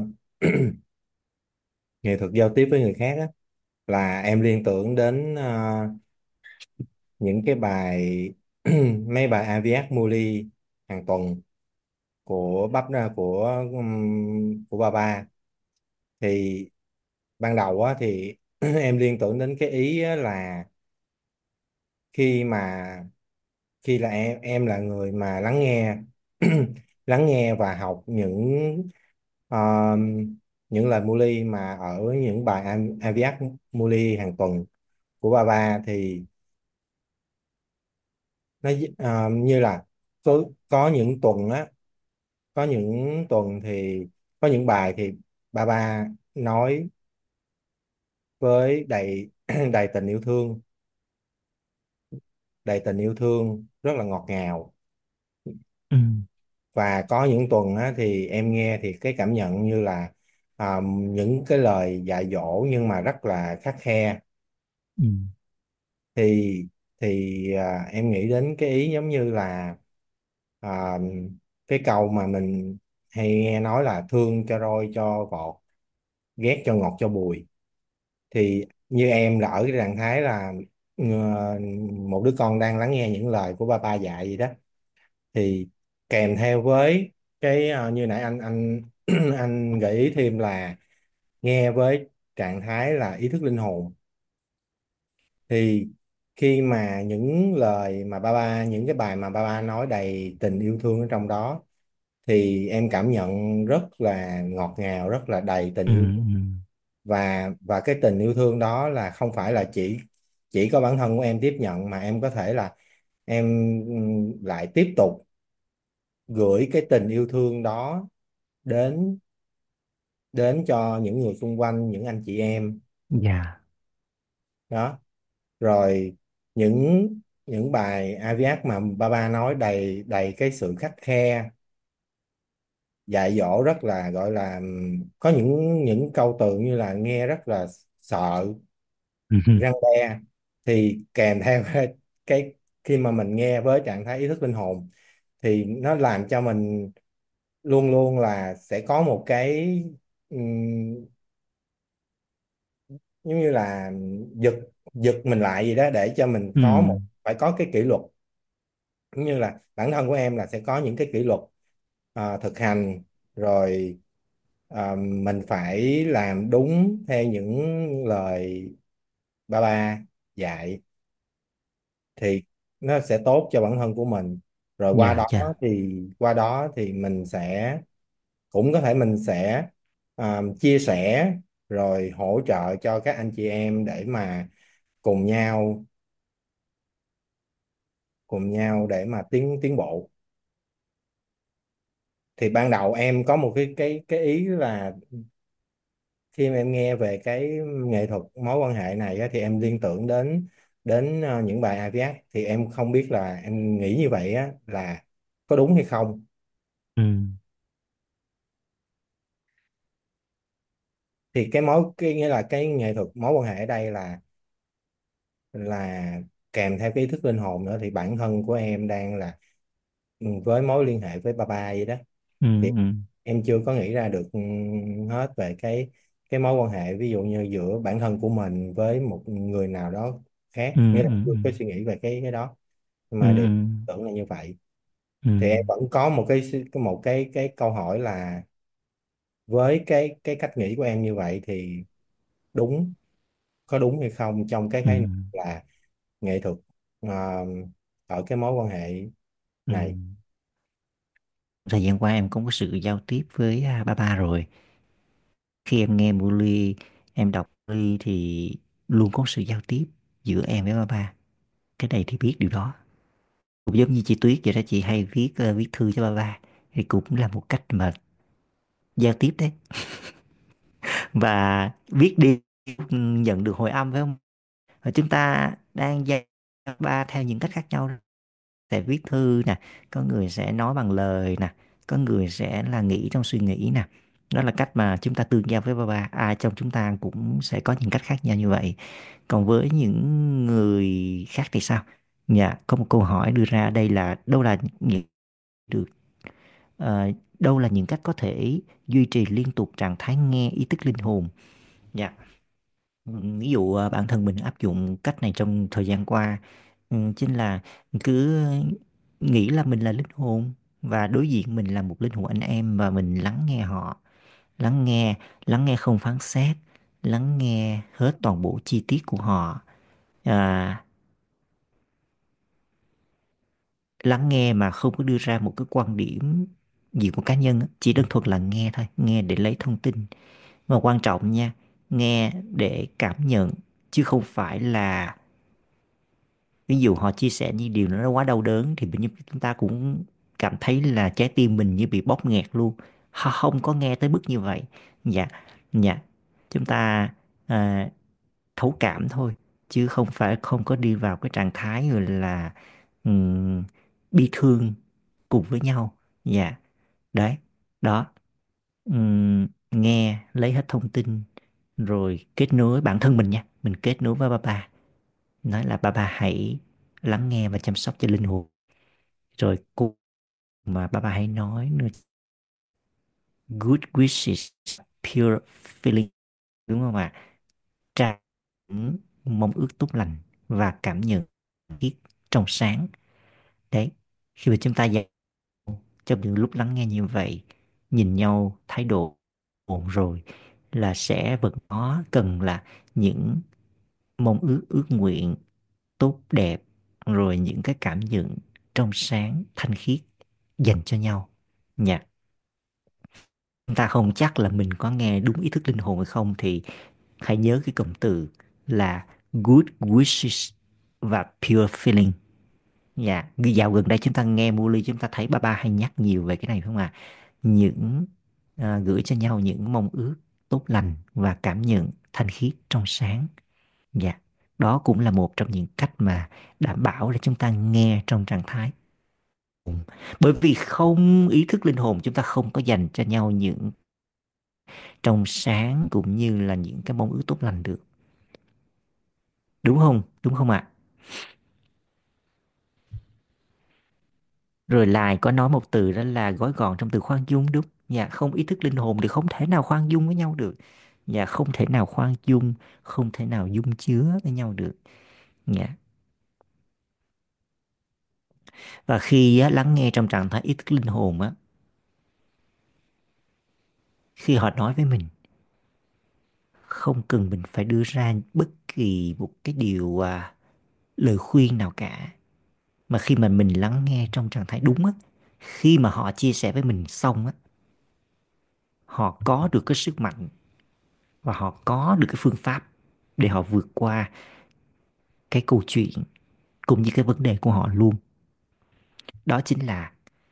nghệ thuật giao tiếp với người khác á, là em liên tưởng đến uh, những cái bài mấy bài Aviat Muli hàng tuần của bắp ra của um, của ba ba. Thì ban đầu á thì em liên tưởng đến cái ý á là khi mà khi là em em là người mà lắng nghe lắng nghe và học những ờ, những lời Muli mà ở những bài Am- Aviat Muli hàng tuần của ba ba, thì nó ờ, như là có có những tuần á, có những tuần thì có những bài thì ba ba nói với đầy đầy tình yêu thương, đầy tình yêu thương rất là ngọt ngào. Ừ, Và có những tuần á, thì em nghe thì cái cảm nhận như là à, những cái lời dạy dỗ nhưng mà rất là khắt khe. ừ, thì thì à, em nghĩ đến cái ý giống như là à, cái câu mà mình hay nghe nói là thương cho roi cho vọt, ghét cho ngọt cho bùi. Thì như em là ở cái trạng thái là ờ, một đứa con đang lắng nghe những lời của ba ba dạy vậy đó. Thì kèm theo với cái ờ, như nãy anh anh anh gợi ý thêm là nghe với trạng thái là ý thức linh hồn. Thì khi mà những lời mà ba ba những cái bài mà ba ba nói đầy tình yêu thương ở trong đó, thì em cảm nhận rất là ngọt ngào, rất là đầy tình ừ, yêu. ừ. Và và cái tình yêu thương đó là không phải là chỉ chỉ có bản thân của em tiếp nhận, mà em có thể là em ừm, lại tiếp tục gửi cái tình yêu thương đó đến đến cho những người xung quanh, những anh chị em Dạ. đó. Rồi những những bài Aviat mà ba ba nói đầy đầy cái sự khắt khe, dạy dỗ rất là gọi là ừm, có những những câu từ như là nghe rất là sợ, Ừ, ừ, răn đe. Thì kèm theo cái, cái khi mà mình nghe với trạng thái ý thức linh hồn, thì nó làm cho mình luôn luôn là sẽ có một cái ừm, giống như là giật giật mình lại gì đó, để cho mình ừ, có một phải có cái kỷ luật. Giống như là bản thân của em là sẽ có những cái kỷ luật à, thực hành. Rồi à, mình phải làm đúng theo những lời ba ba dạy, thì nó sẽ tốt cho bản thân của mình. Rồi qua dạ, đó dạ. thì qua đó thì mình sẽ cũng có thể mình sẽ à, chia sẻ rồi hỗ trợ cho các anh chị em để mà cùng nhau cùng nhau để mà tiến tiến bộ. Thì ban đầu em có một cái cái cái ý là khi mà em nghe về cái nghệ thuật mối quan hệ này á, thì em liên tưởng đến đến ờ, những bài Aviat. Thì em không biết là em nghĩ như vậy á là có đúng hay không. Ừ, Thì cái mối cái nghĩa là cái nghệ thuật mối quan hệ ở đây là là kèm theo cái ý thức linh hồn nữa, thì bản thân của em đang là ừ, với mối liên hệ với ba ba vậy đó. Ừ, Thì ừ, em chưa có nghĩ ra được ừ, hết về cái cái mối quan hệ ví dụ như giữa bản thân của mình với một người nào đó khác, ừ, nghĩa là ừ, chưa ừ, có suy nghĩ về cái cái đó, nhưng ừ, mà được ừ, tưởng là như vậy. ừ, Thì em vẫn có một cái suy- cái một cái cái câu hỏi là với cái cái cách nghĩ của em như vậy thì đúng, có đúng hay không trong cái ừ, khái niệm là nghệ thuật ờ, ở cái mối quan hệ ừ. này. Thời gian qua em cũng có sự giao tiếp với à, ba ba rồi. Khi em nghe Bully, em đọc Bully thì luôn có sự giao tiếp giữa em với ba ba. Cái này thì biết điều đó. Cũng giống như chị Tuyết vậy đó, chị hay viết ờ, viết thư cho ba ba. Thì cũng là một cách mà giao tiếp đấy. Và viết đi nhận được hồi âm phải không? Và chúng ta đang dạy ba theo những cách khác nhau, sẽ viết thư nè, có người sẽ nói bằng lời nè, có người sẽ là nghĩ trong suy nghĩ nè. Đó là cách mà chúng ta tương giao với ba ba. Ai trong chúng ta cũng sẽ có những cách khác nhau như vậy. Còn với những người khác thì sao? Dạ, có một câu hỏi đưa ra ở đây là đâu là những được ờ, đâu là những cách có thể duy trì liên tục trạng thái nghe ý thức linh hồn. Dạ. Ví dụ ờ, bản thân mình áp dụng cách này trong thời gian qua, ừ, chính là cứ nghĩ là mình là linh hồn và đối diện mình là một linh hồn anh em, và mình lắng nghe họ, lắng nghe lắng nghe không phán xét, lắng nghe hết toàn bộ chi tiết của họ. à, Lắng nghe mà không có đưa ra một cái quan điểm gì của cá nhân á, chỉ đơn thuần là nghe thôi, nghe để lấy thông tin. Và quan trọng nha, nghe để cảm nhận, chứ không phải là ví dụ họ chia sẻ những điều nó quá đau đớn thì mình chúng ta cũng cảm thấy là trái tim mình như bị bóp nghẹt luôn. Họ không có nghe tới mức như vậy. Dạ, dạ, chúng ta à, thấu cảm thôi, chứ không phải không có đi vào cái trạng thái gọi là ừm, bi thương cùng với nhau. Dạ, đấy, đó. Ừm, nghe lấy hết thông tin rồi kết nối bản thân mình nha, mình kết nối với ba ba, nói là ba ba hãy lắng nghe và chăm sóc cho linh hồn. Rồi cô mà ba ba hãy nói nữa, good wishes, pure feeling, đúng không ạ? Tràn những mong ước tốt lành và cảm nhận biết trong sáng. Đấy, khi mà chúng ta dạy trong những lúc lắng nghe như vậy, nhìn nhau thái độ ổn rồi, là sẽ vẫn có cần là những mong ước ước nguyện tốt đẹp, rồi những cái cảm nhận trong sáng thanh khiết dành cho nhau nha. Chúng ta không chắc là mình có nghe đúng ý thức linh hồn hay không, thì hãy nhớ cái cụm từ là good wishes và pure feeling. Dạ, dạo gần đây chúng ta nghe Muli, chúng ta thấy ba ba hay nhắc nhiều về cái này phải không ạ? Những à, gửi cho nhau những mong ước tốt lành và cảm nhận thanh khiết trong sáng. Dạ, đó cũng là một trong những cách mà đảm bảo để chúng ta nghe trong trạng thái. Bởi vì không ý thức linh hồn chúng ta không có dành cho nhau những trong sáng cũng như là những cái mong ước tốt lành được. Đúng không? Đúng không ạ? Rồi lại có nói một từ đó là gói gọn trong từ khoan dung, đúng. Dạ, không ý thức linh hồn thì không thể nào khoan dung với nhau được. Dạ, không thể nào khoan dung, không thể nào dung chứa với nhau được. Dạ. Và khi á, lắng nghe trong trạng thái ý thức linh hồn á, khi họ nói với mình, không cần mình phải đưa ra bất kỳ một cái điều à, lời khuyên nào cả, mà khi mà mình lắng nghe trong trạng thái đúng á, khi mà họ chia sẻ với mình xong á, họ có được cái sức mạnh và họ có được cái phương pháp để họ vượt qua cái câu chuyện cũng như cái vấn đề của họ luôn. Đó chính là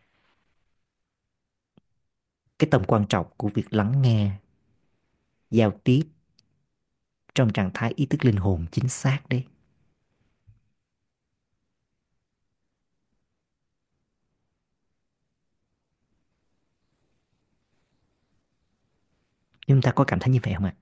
cái tầm quan trọng của việc lắng nghe, giao tiếp trong trạng thái ý thức linh hồn chính xác đấy. Chúng ta có cảm thấy như vậy không ạ?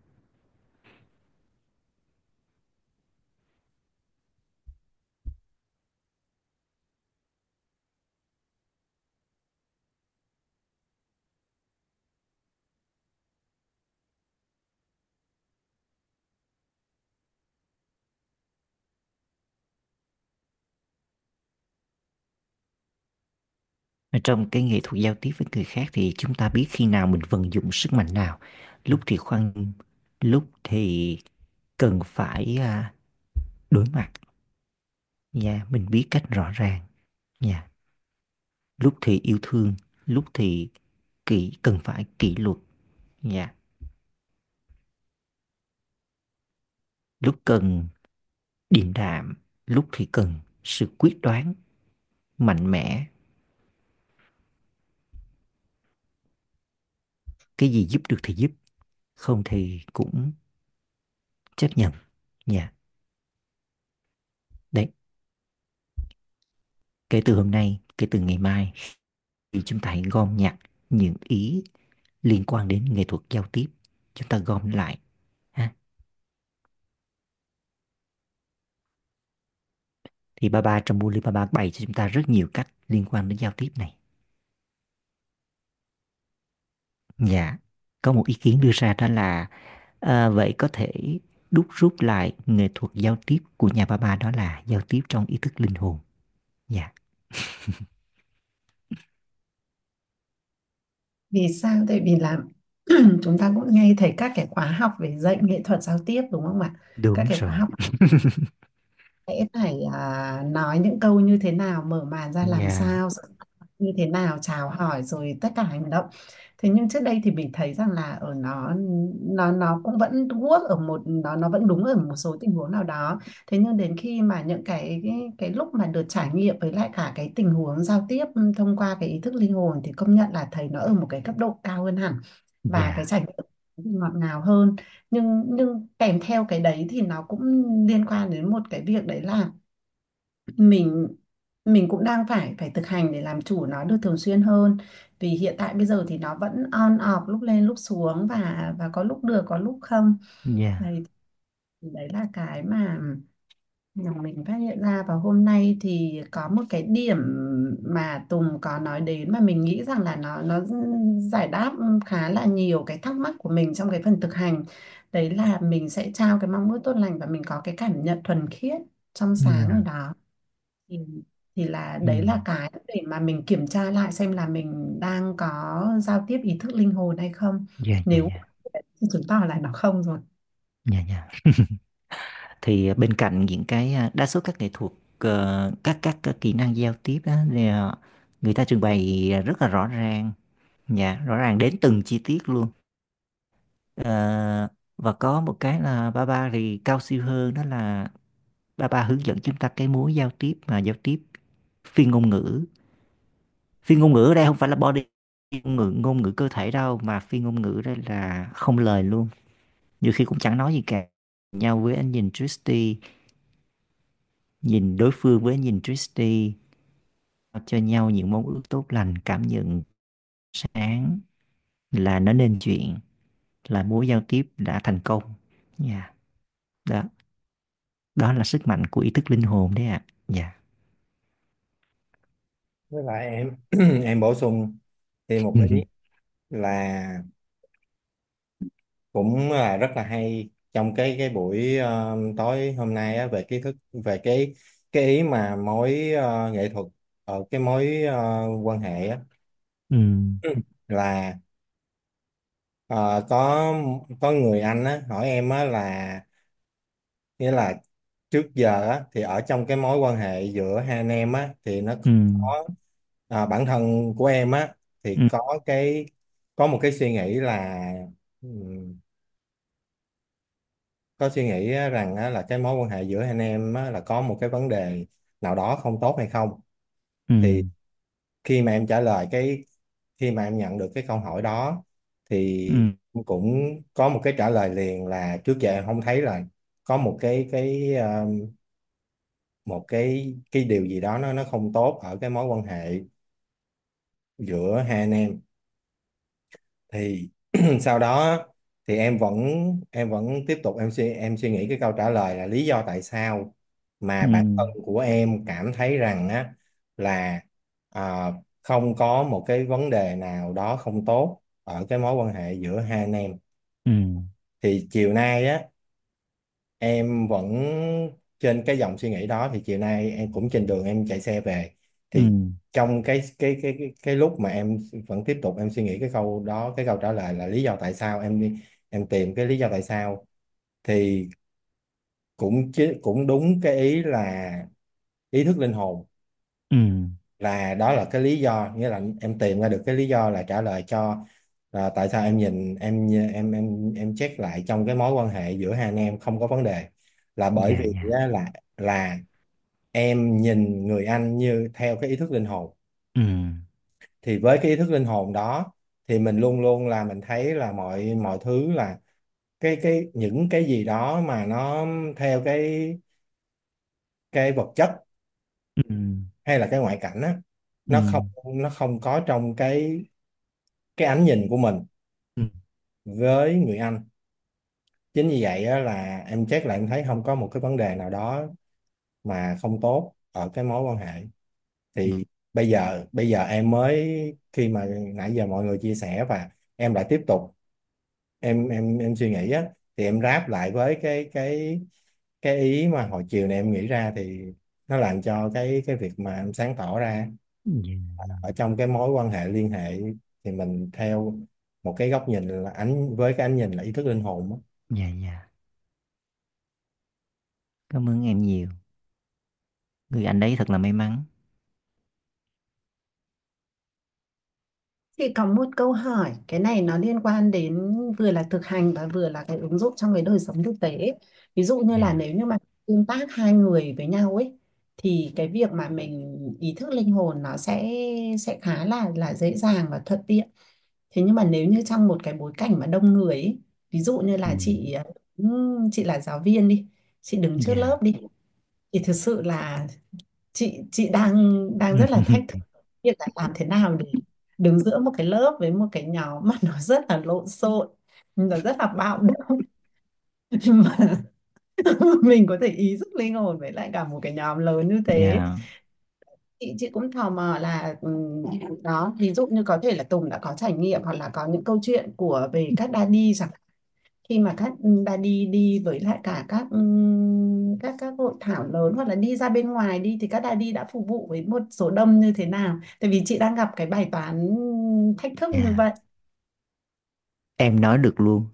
Ở trong cái nghệ thuật giao tiếp với người khác thì chúng ta biết khi nào mình vận dụng sức mạnh nào, lúc thì khoan dung, lúc thì cần phải à, đối mặt. Dạ, mình biết cách rõ ràng. Dạ, lúc thì yêu thương, lúc thì kỷ cần phải kỷ luật. Dạ, lúc cần điềm đạm, lúc thì cần sự quyết đoán mạnh mẽ. Cái gì giúp được thì giúp, không thì cũng chấp nhận. Dạ, đấy. Kể từ hôm nay, kể từ ngày mai, thì chúng ta hãy gom nhặt những ý liên quan đến nghệ thuật giao tiếp, chúng ta gom lại ha. Thì ba ba trong Bully ba ba bày cho chúng ta rất nhiều cách liên quan đến giao tiếp này. Dạ, có một ý kiến đưa ra đó là à, vậy có thể đúc rút lại nghệ thuật giao tiếp của nhà ba ba, đó là giao tiếp trong ý thức linh hồn. Dạ. Vì sao? Tại vì là chúng ta cũng nghe thấy các cái khóa học về dạy nghệ thuật giao tiếp đúng không ạ? Các Đúng cái khóa rồi. học sẽ phải à, nói những câu như thế nào, mở màn ra làm Dạ. sao, như thế nào, chào hỏi rồi tất cả hành động. Thế nhưng trước đây thì mình thấy rằng là ở nó nó nó cũng vẫn work ở một, nó nó vẫn đúng ở một số tình huống nào đó. Thế nhưng đến khi mà những cái cái, cái lúc mà được trải nghiệm với lại cả cái tình huống giao tiếp ừ, thông qua cái ý thức linh hồn thì công nhận là thấy nó ở một cái cấp độ cao hơn hẳn, và cái Dạ. trải nghiệm thì ngọt ngào hơn. Nhưng nhưng kèm theo cái đấy thì nó cũng liên quan đến một cái việc đấy là mình mình cũng đang phải phải thực hành để làm chủ nó được thường xuyên hơn. Vì hiện tại bây giờ thì nó vẫn on off, lúc lên lúc xuống, và và có lúc được có lúc không. Dạ. Đấy, thì đấy là cái mà mà mình phát hiện ra. Và hôm nay thì có một cái điểm mà Tùng có nói đến mà mình nghĩ rằng là nó nó giải đáp khá là nhiều cái thắc mắc của mình trong cái phần thực hành. Đấy là mình sẽ trao cái mong ước tốt lành và mình có cái cảm nhận thuần khiết trong sáng ở Dạ. đó. Thì, thì là Ừ. đấy là cái để mà mình kiểm tra lại xem là mình đang có giao tiếp ý thức linh hồn hay không. Dạ. Dạ. Nếu Dạ. thì chứng tỏ là nó không rồi. Dạ. Dạ. Thì bên cạnh những cái à, đa số các nghệ thuật, ờ, các các các kỹ năng giao tiếp á, thì ờ, người ta trình bày rất là rõ ràng. Dạ, rõ ràng đến từng chi tiết luôn. Ờ, và có một cái là ba ba thì cao siêu hơn, đó là ba ba hướng dẫn chúng ta cái mối giao tiếp mà giao tiếp phi ngôn ngữ. Phi ngôn ngữ ở đây không phải là body, ngôn ngữ ngôn ngữ cơ thể đâu, mà phi ngôn ngữ đây là không lời luôn, nhiều khi cũng chẳng nói gì cả, nhau với ánh nhìn Tristy, nhìn đối phương với ánh nhìn Tristy, cho nhau những mong ước tốt lành, cảm nhận sáng là nó nên chuyện, là mối giao tiếp đã thành công. Dạ. Đó, đó là sức mạnh của ý thức linh hồn đấy ạ. Dạ. Với lại em em bổ sung thêm một ý là cũng là rất là hay trong cái cái buổi ờ, tối hôm nay á, về kiến thức về cái cái ý mà mối ờ, nghệ thuật ở cái mối ờ, quan hệ á, Ừ. là ờ, có có người anh á hỏi em á là, nghĩa là trước giờ á thì ở trong cái mối quan hệ giữa hai anh em á thì nó Ừ. có, à, bản thân của em á thì Ừ. có cái có một cái suy nghĩ là, ừm, có suy nghĩ á, rằng á, là cái mối quan hệ giữa hai anh em á, là có một cái vấn đề nào đó không tốt hay không. Ừ. Thì khi mà em trả lời cái khi mà em nhận được cái câu hỏi đó thì Ừ. em cũng có một cái trả lời liền là trước giờ em không thấy là có một cái cái ờ, một cái cái điều gì đó nó nó không tốt ở cái mối quan hệ giữa hai anh em. Thì sau đó thì em vẫn em vẫn tiếp tục em suy em suy nghĩ cái câu trả lời là lý do tại sao mà Ừ. bản thân của em cảm thấy rằng á là, à, không có một cái vấn đề nào đó không tốt ở cái mối quan hệ giữa hai anh em. Ừ. Thì chiều nay á em vẫn trên cái dòng suy nghĩ đó, thì chiều nay em cũng trên đường em chạy xe về ừ, Thì trong cái cái cái cái cái lúc mà em vẫn tiếp tục em suy nghĩ cái câu đó, cái câu trả lời là lý do tại sao em đi em tìm cái lý do tại sao, thì cũng chứ cũng đúng cái ý là ý thức linh hồn, ừ, là đó là cái lý do, nghĩa là em tìm ra được cái lý do là trả lời cho là tại sao em nhìn em em em em check lại trong cái mối quan hệ giữa hai anh em không có vấn đề, là bởi dạ, vì dạ, á, là là em nhìn người anh như theo cái ý thức linh hồn. ừ, Thì với cái ý thức linh hồn đó thì mình luôn luôn là mình thấy là mọi mọi thứ là cái cái những cái gì đó mà nó theo cái cái vật chất ừ, hay là cái ngoại cảnh á, ừ, nó không nó không có trong cái cái ánh nhìn của mình ừ, với người anh. Chính vì vậy á, là em check lại em thấy không có một cái vấn đề nào đó mà không tốt ở cái mối quan hệ. ừ, Thì bây giờ bây giờ em mới, khi mà nãy giờ mọi người chia sẻ và em lại tiếp tục em em em suy nghĩ á, thì em ráp lại với cái cái cái ý mà hồi chiều này em nghĩ ra, thì nó làm cho cái cái việc mà em sáng tỏ ra dạ, ở trong cái mối quan hệ liên hệ, thì mình theo một cái góc nhìn là ánh với cái ánh nhìn là ý thức linh hồn á. dạ, dạ. Cảm ơn em nhiều. Người anh đấy thật là may mắn. Thì có một câu hỏi, cái này nó liên quan đến vừa là thực hành và vừa là cái ứng dụng trong cái đời sống thực tế. Ví dụ như là Dạ, nếu như mà tương tác hai người với nhau ấy, thì cái việc mà mình ý thức linh hồn nó sẽ sẽ khá là là dễ dàng và thuận tiện. Thế nhưng mà nếu như trong một cái bối cảnh mà đông người ấy, ví dụ như ừ, là chị ừm, chị là giáo viên đi, chị đứng trước dạ. lớp đi, thì thực sự là chị chị đang đang rất là thách thức việc là làm thế nào để đứng giữa một cái lớp với một cái nhóm mà nó rất là lộn xộn, nó rất là bạo động, mà mình có thể ý thức linh hồn với lại cả một cái nhóm lớn như thế. Dạ, Chị chị cũng tò mò là ừm, đó, ví dụ như có thể là Tùng đã có trải nghiệm hoặc là có những câu chuyện của về các daddy chẳng, khi mà các daddy đi với lại cả các ừm, các các hội thảo lớn hoặc là đi ra bên ngoài đi, thì các daddy đã phục vụ với một số đông như thế nào, tại vì chị đang gặp cái bài toán thách thức như dạ. vậy. Em nói được luôn.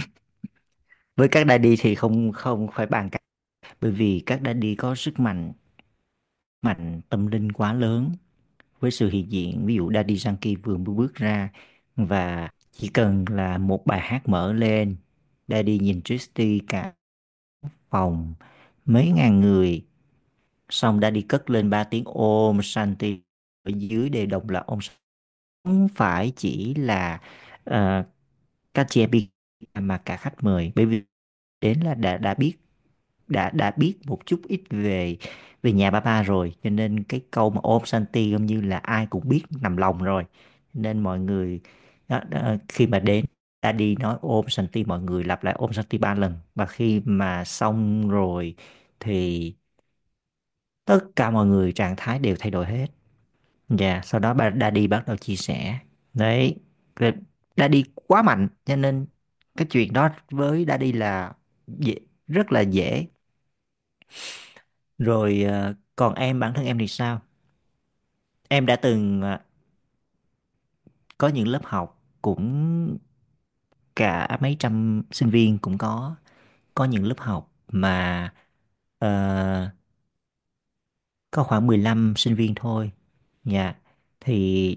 Với các daddy thì không không phải bàn cãi, bởi vì các daddy có sức mạnh mạnh tâm linh quá lớn, với sự hiện diện ví dụ Daddy Yankee vừa mới bước ra, và chỉ cần là một bài hát mở lên, Daddy nhìn Tristy cả phòng mấy ngàn người, xong Daddy cất lên ba tiếng Om Shanti, ở dưới đề đồng là Om Shanti. Không phải chỉ là ờ, các chị em bi- mà cả khách mời, bởi vì đến là đã đã biết đã đã biết một chút ít về về nhà Papa rồi, cho nên cái câu mà ôm Santi gần như là ai cũng biết nằm lòng rồi, nên mọi người đó, đó, khi mà đến Daddy nói ôm Santi, mọi người lặp lại ôm Santi ba lần, và khi mà xong rồi thì tất cả mọi người trạng thái đều thay đổi hết. Dạ, sau đó bà Daddy bắt đầu chia sẻ đấy. Cái- Daddy quá mạnh cho nên cái chuyện đó với Daddy là dễ, rất là dễ. Rồi ờ, còn em, bản thân em thì sao? Em đã từng ờ, có những lớp học cũng cả mấy trăm sinh viên cũng có có những lớp học mà ờ, có khoảng mười lăm sinh viên thôi. Dạ. Thì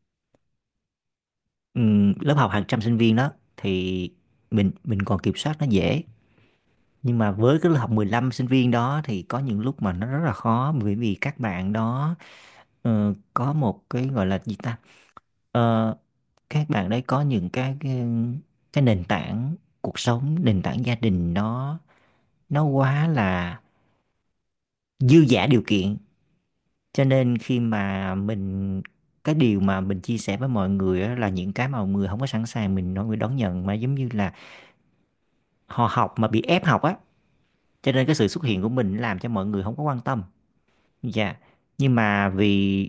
ừm, lớp học hàng trăm sinh viên đó thì mình mình còn kiểm soát nó dễ. Nhưng mà với cái lớp học mười lăm sinh viên đó thì có những lúc mà nó rất là khó, bởi vì các bạn đó ờ, có một cái gọi là gì ta? Ờ, các bạn đấy có những cái cái, cái nền tảng cuộc sống, nền tảng gia đình, nó nó quá là dư dả điều kiện, cho nên khi mà mình cái điều mà mình chia sẻ với mọi người á, là những cái mà mọi người không có sẵn sàng mình nói người đón nhận, mà giống như là họ học mà bị ép học á, cho nên cái sự xuất hiện của mình làm cho mọi người không có quan tâm. Dạ. Nhưng mà vì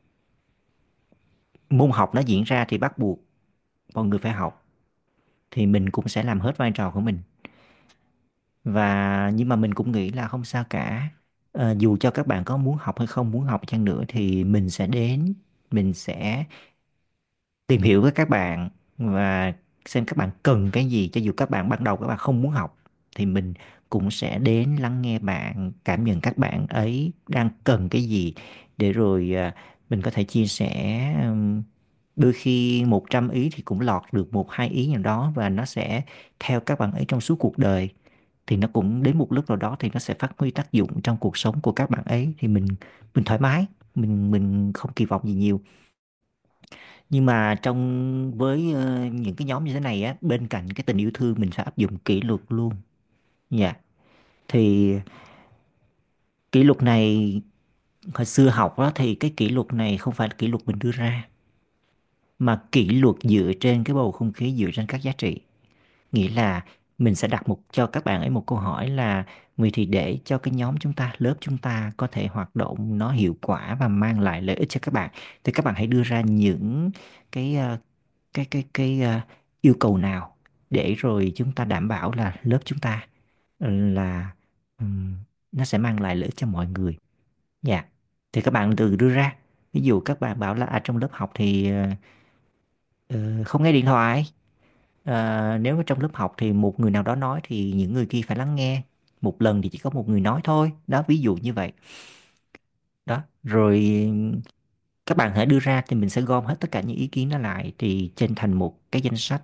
môn học nó diễn ra thì bắt buộc mọi người phải học, thì mình cũng sẽ làm hết vai trò của mình. Và nhưng mà mình cũng nghĩ là không sao cả. Ờ, dù cho các bạn có muốn học hay không muốn học chăng nữa thì mình sẽ đến, mình sẽ tìm hiểu với các bạn và xem các bạn cần cái gì. Cho dù các bạn ban đầu các bạn không muốn học thì mình cũng sẽ đến lắng nghe bạn, cảm nhận các bạn ấy đang cần cái gì, để rồi à, mình có thể chia sẻ. ừm, Đôi khi một trăm ý thì cũng lọt được một hai ý nào đó, và nó sẽ theo các bạn ấy trong suốt cuộc đời. Thì nó cũng đến một lúc nào đó thì nó sẽ phát huy tác dụng trong cuộc sống của các bạn ấy, thì mình mình thoải mái, mình mình không kỳ vọng gì nhiều. Nhưng mà trong với ờ, những cái nhóm như thế này á, bên cạnh cái tình yêu thương mình phải áp dụng kỷ luật luôn. Dạ. Thì kỷ luật này, hồi xưa học đó thì cái kỷ luật này không phải là kỷ luật mình đưa ra, mà kỷ luật dựa trên cái bầu không khí, dựa trên các giá trị. Nghĩa là mình sẽ đặt một cho các bạn ấy một câu hỏi là: vậy thì để cho cái nhóm chúng ta, lớp chúng ta có thể hoạt động nó hiệu quả và mang lại lợi ích cho các bạn, thì các bạn hãy đưa ra những cái ờ, cái cái cái ờ, yêu cầu nào, để rồi chúng ta đảm bảo là lớp chúng ta ờ, là ừm, nó sẽ mang lại lợi ích cho mọi người. Dạ. Thì các bạn tự đưa ra. Ví dụ các bạn bảo là à, trong lớp học thì ờ, ờ, không nghe điện thoại. Ờ, nếu mà trong lớp học thì một người nào đó nói thì những người kia phải lắng nghe. Một lần thì chỉ có một người nói thôi. Đó, ví dụ như vậy. Đó. Rồi các bạn hãy đưa ra, thì mình sẽ gom hết tất cả những ý kiến đó lại thì trên thành một cái danh sách.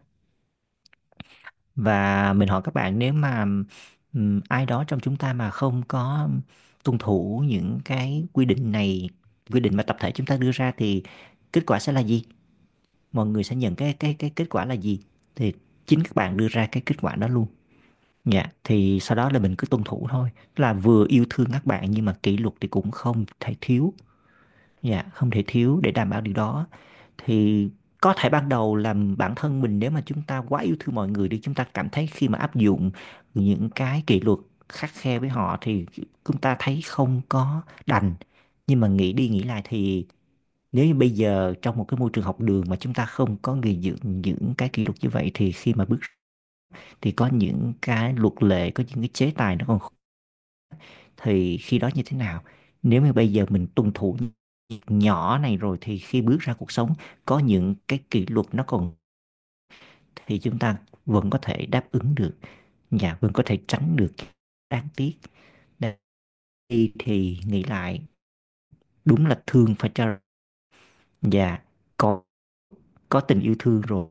Và mình hỏi các bạn, nếu mà ừm, ai đó trong chúng ta mà không có tuân thủ những cái quy định này, quy định mà tập thể chúng ta đưa ra, thì kết quả sẽ là gì? Mọi người sẽ nhận cái cái cái kết quả là gì? Thì chính các bạn đưa ra cái kết quả đó luôn. Dạ, thì sau đó là mình cứ tuân thủ thôi. Tức là vừa yêu thương các bạn nhưng mà kỷ luật thì cũng không thể thiếu. Dạ, không thể thiếu để đảm bảo điều đó. Thì có thể ban đầu làm bản thân mình, nếu mà chúng ta quá yêu thương mọi người đi, chúng ta cảm thấy khi mà áp dụng những cái kỷ luật khắt khe với họ thì chúng ta thấy không có đành. Nhưng mà nghĩ đi nghĩ lại thì nếu như bây giờ trong một cái môi trường học đường mà chúng ta không có người dựng những cái kỷ luật như vậy, thì khi mà bước thì có những cái luật lệ, có những cái chế tài nó còn, thì khi đó như thế nào? Nếu như bây giờ mình tuân thủ nhỏ này rồi, thì khi bước ra cuộc sống có những cái kỷ luật nó còn, thì chúng ta vẫn có thể đáp ứng được, và vẫn có thể tránh được. Đáng tiếc đây thì nghĩ lại, đúng là thương phải cho, và có có tình yêu thương rồi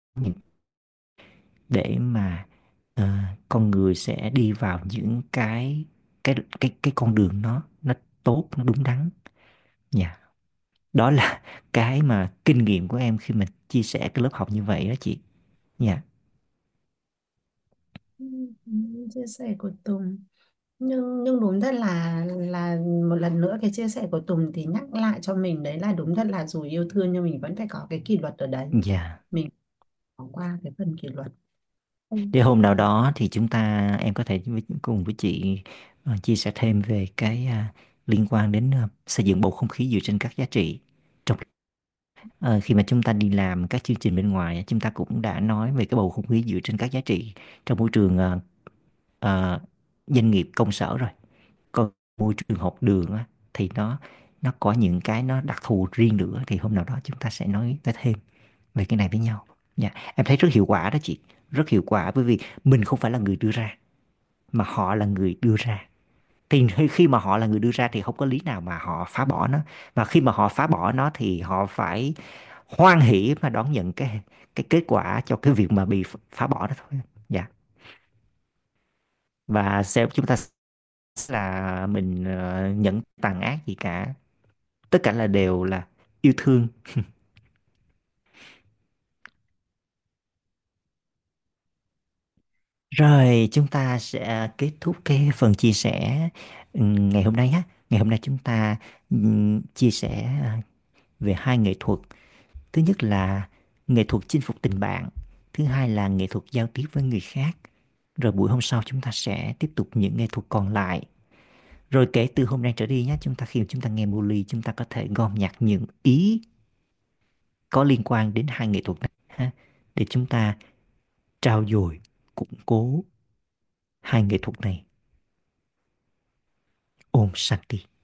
để mà ờ, con người sẽ đi vào những cái cái cái cái con đường nó nó tốt, nó đúng đắn. Dạ. Đó là cái mà kinh nghiệm của em khi mình chia sẻ cái lớp học như vậy đó chị. Dạ. Ừ, chia sẻ của Tùng, nhưng nhưng đúng thật là là một lần nữa cái chia sẻ của Tùng thì nhắc lại cho mình đấy là đúng thật là dù yêu thương nhưng mình vẫn phải có cái kỷ luật ở đấy. Dạ. Mình bỏ qua cái phần kỷ luật. Ừ. Để hôm nào đó thì chúng ta, em có thể với, cùng với chị ờ, chia sẻ thêm về cái à, liên quan đến à, xây dựng bầu không khí dựa trên các giá trị. Trong ờ, khi mà chúng ta đi làm các chương trình bên ngoài, chúng ta cũng đã nói về cái bầu không khí dựa trên các giá trị trong môi trường ờ, ờ, doanh nghiệp công sở rồi. Còn môi trường học đường á, thì nó nó có những cái nó đặc thù riêng nữa, thì hôm nào đó chúng ta sẽ nói tới thêm về cái này với nhau. Dạ, em thấy rất hiệu quả đó chị, rất hiệu quả, bởi vì mình không phải là người đưa ra, mà họ là người đưa ra. Thì khi khi mà họ là người đưa ra thì không có lý nào mà họ phá bỏ nó. Và khi mà họ phá bỏ nó thì họ phải hoan hỉ mà đón nhận cái cái kết quả cho cái việc mà bị phá bỏ đó thôi. Dạ. Và sẽ chúng ta là mình ờ, nhận tàn ác gì cả, tất cả là đều là yêu thương. Rồi chúng ta sẽ kết thúc cái phần chia sẻ ừm, ngày hôm nay á. Ngày hôm nay chúng ta ừm, chia sẻ à, về hai nghệ thuật. Thứ nhất là nghệ thuật chinh phục tình bạn, thứ hai là nghệ thuật giao tiếp với người khác. Rồi buổi hôm sau chúng ta sẽ tiếp tục những nghệ thuật còn lại. Rồi kể từ hôm nay trở đi nhé, chúng ta khi mà chúng ta nghe Bully, chúng ta có thể gom nhặt những ý có liên quan đến hai nghệ thuật này ha, để chúng ta trau dồi, củng cố hai nghệ thuật này. Ôn Om Shanti.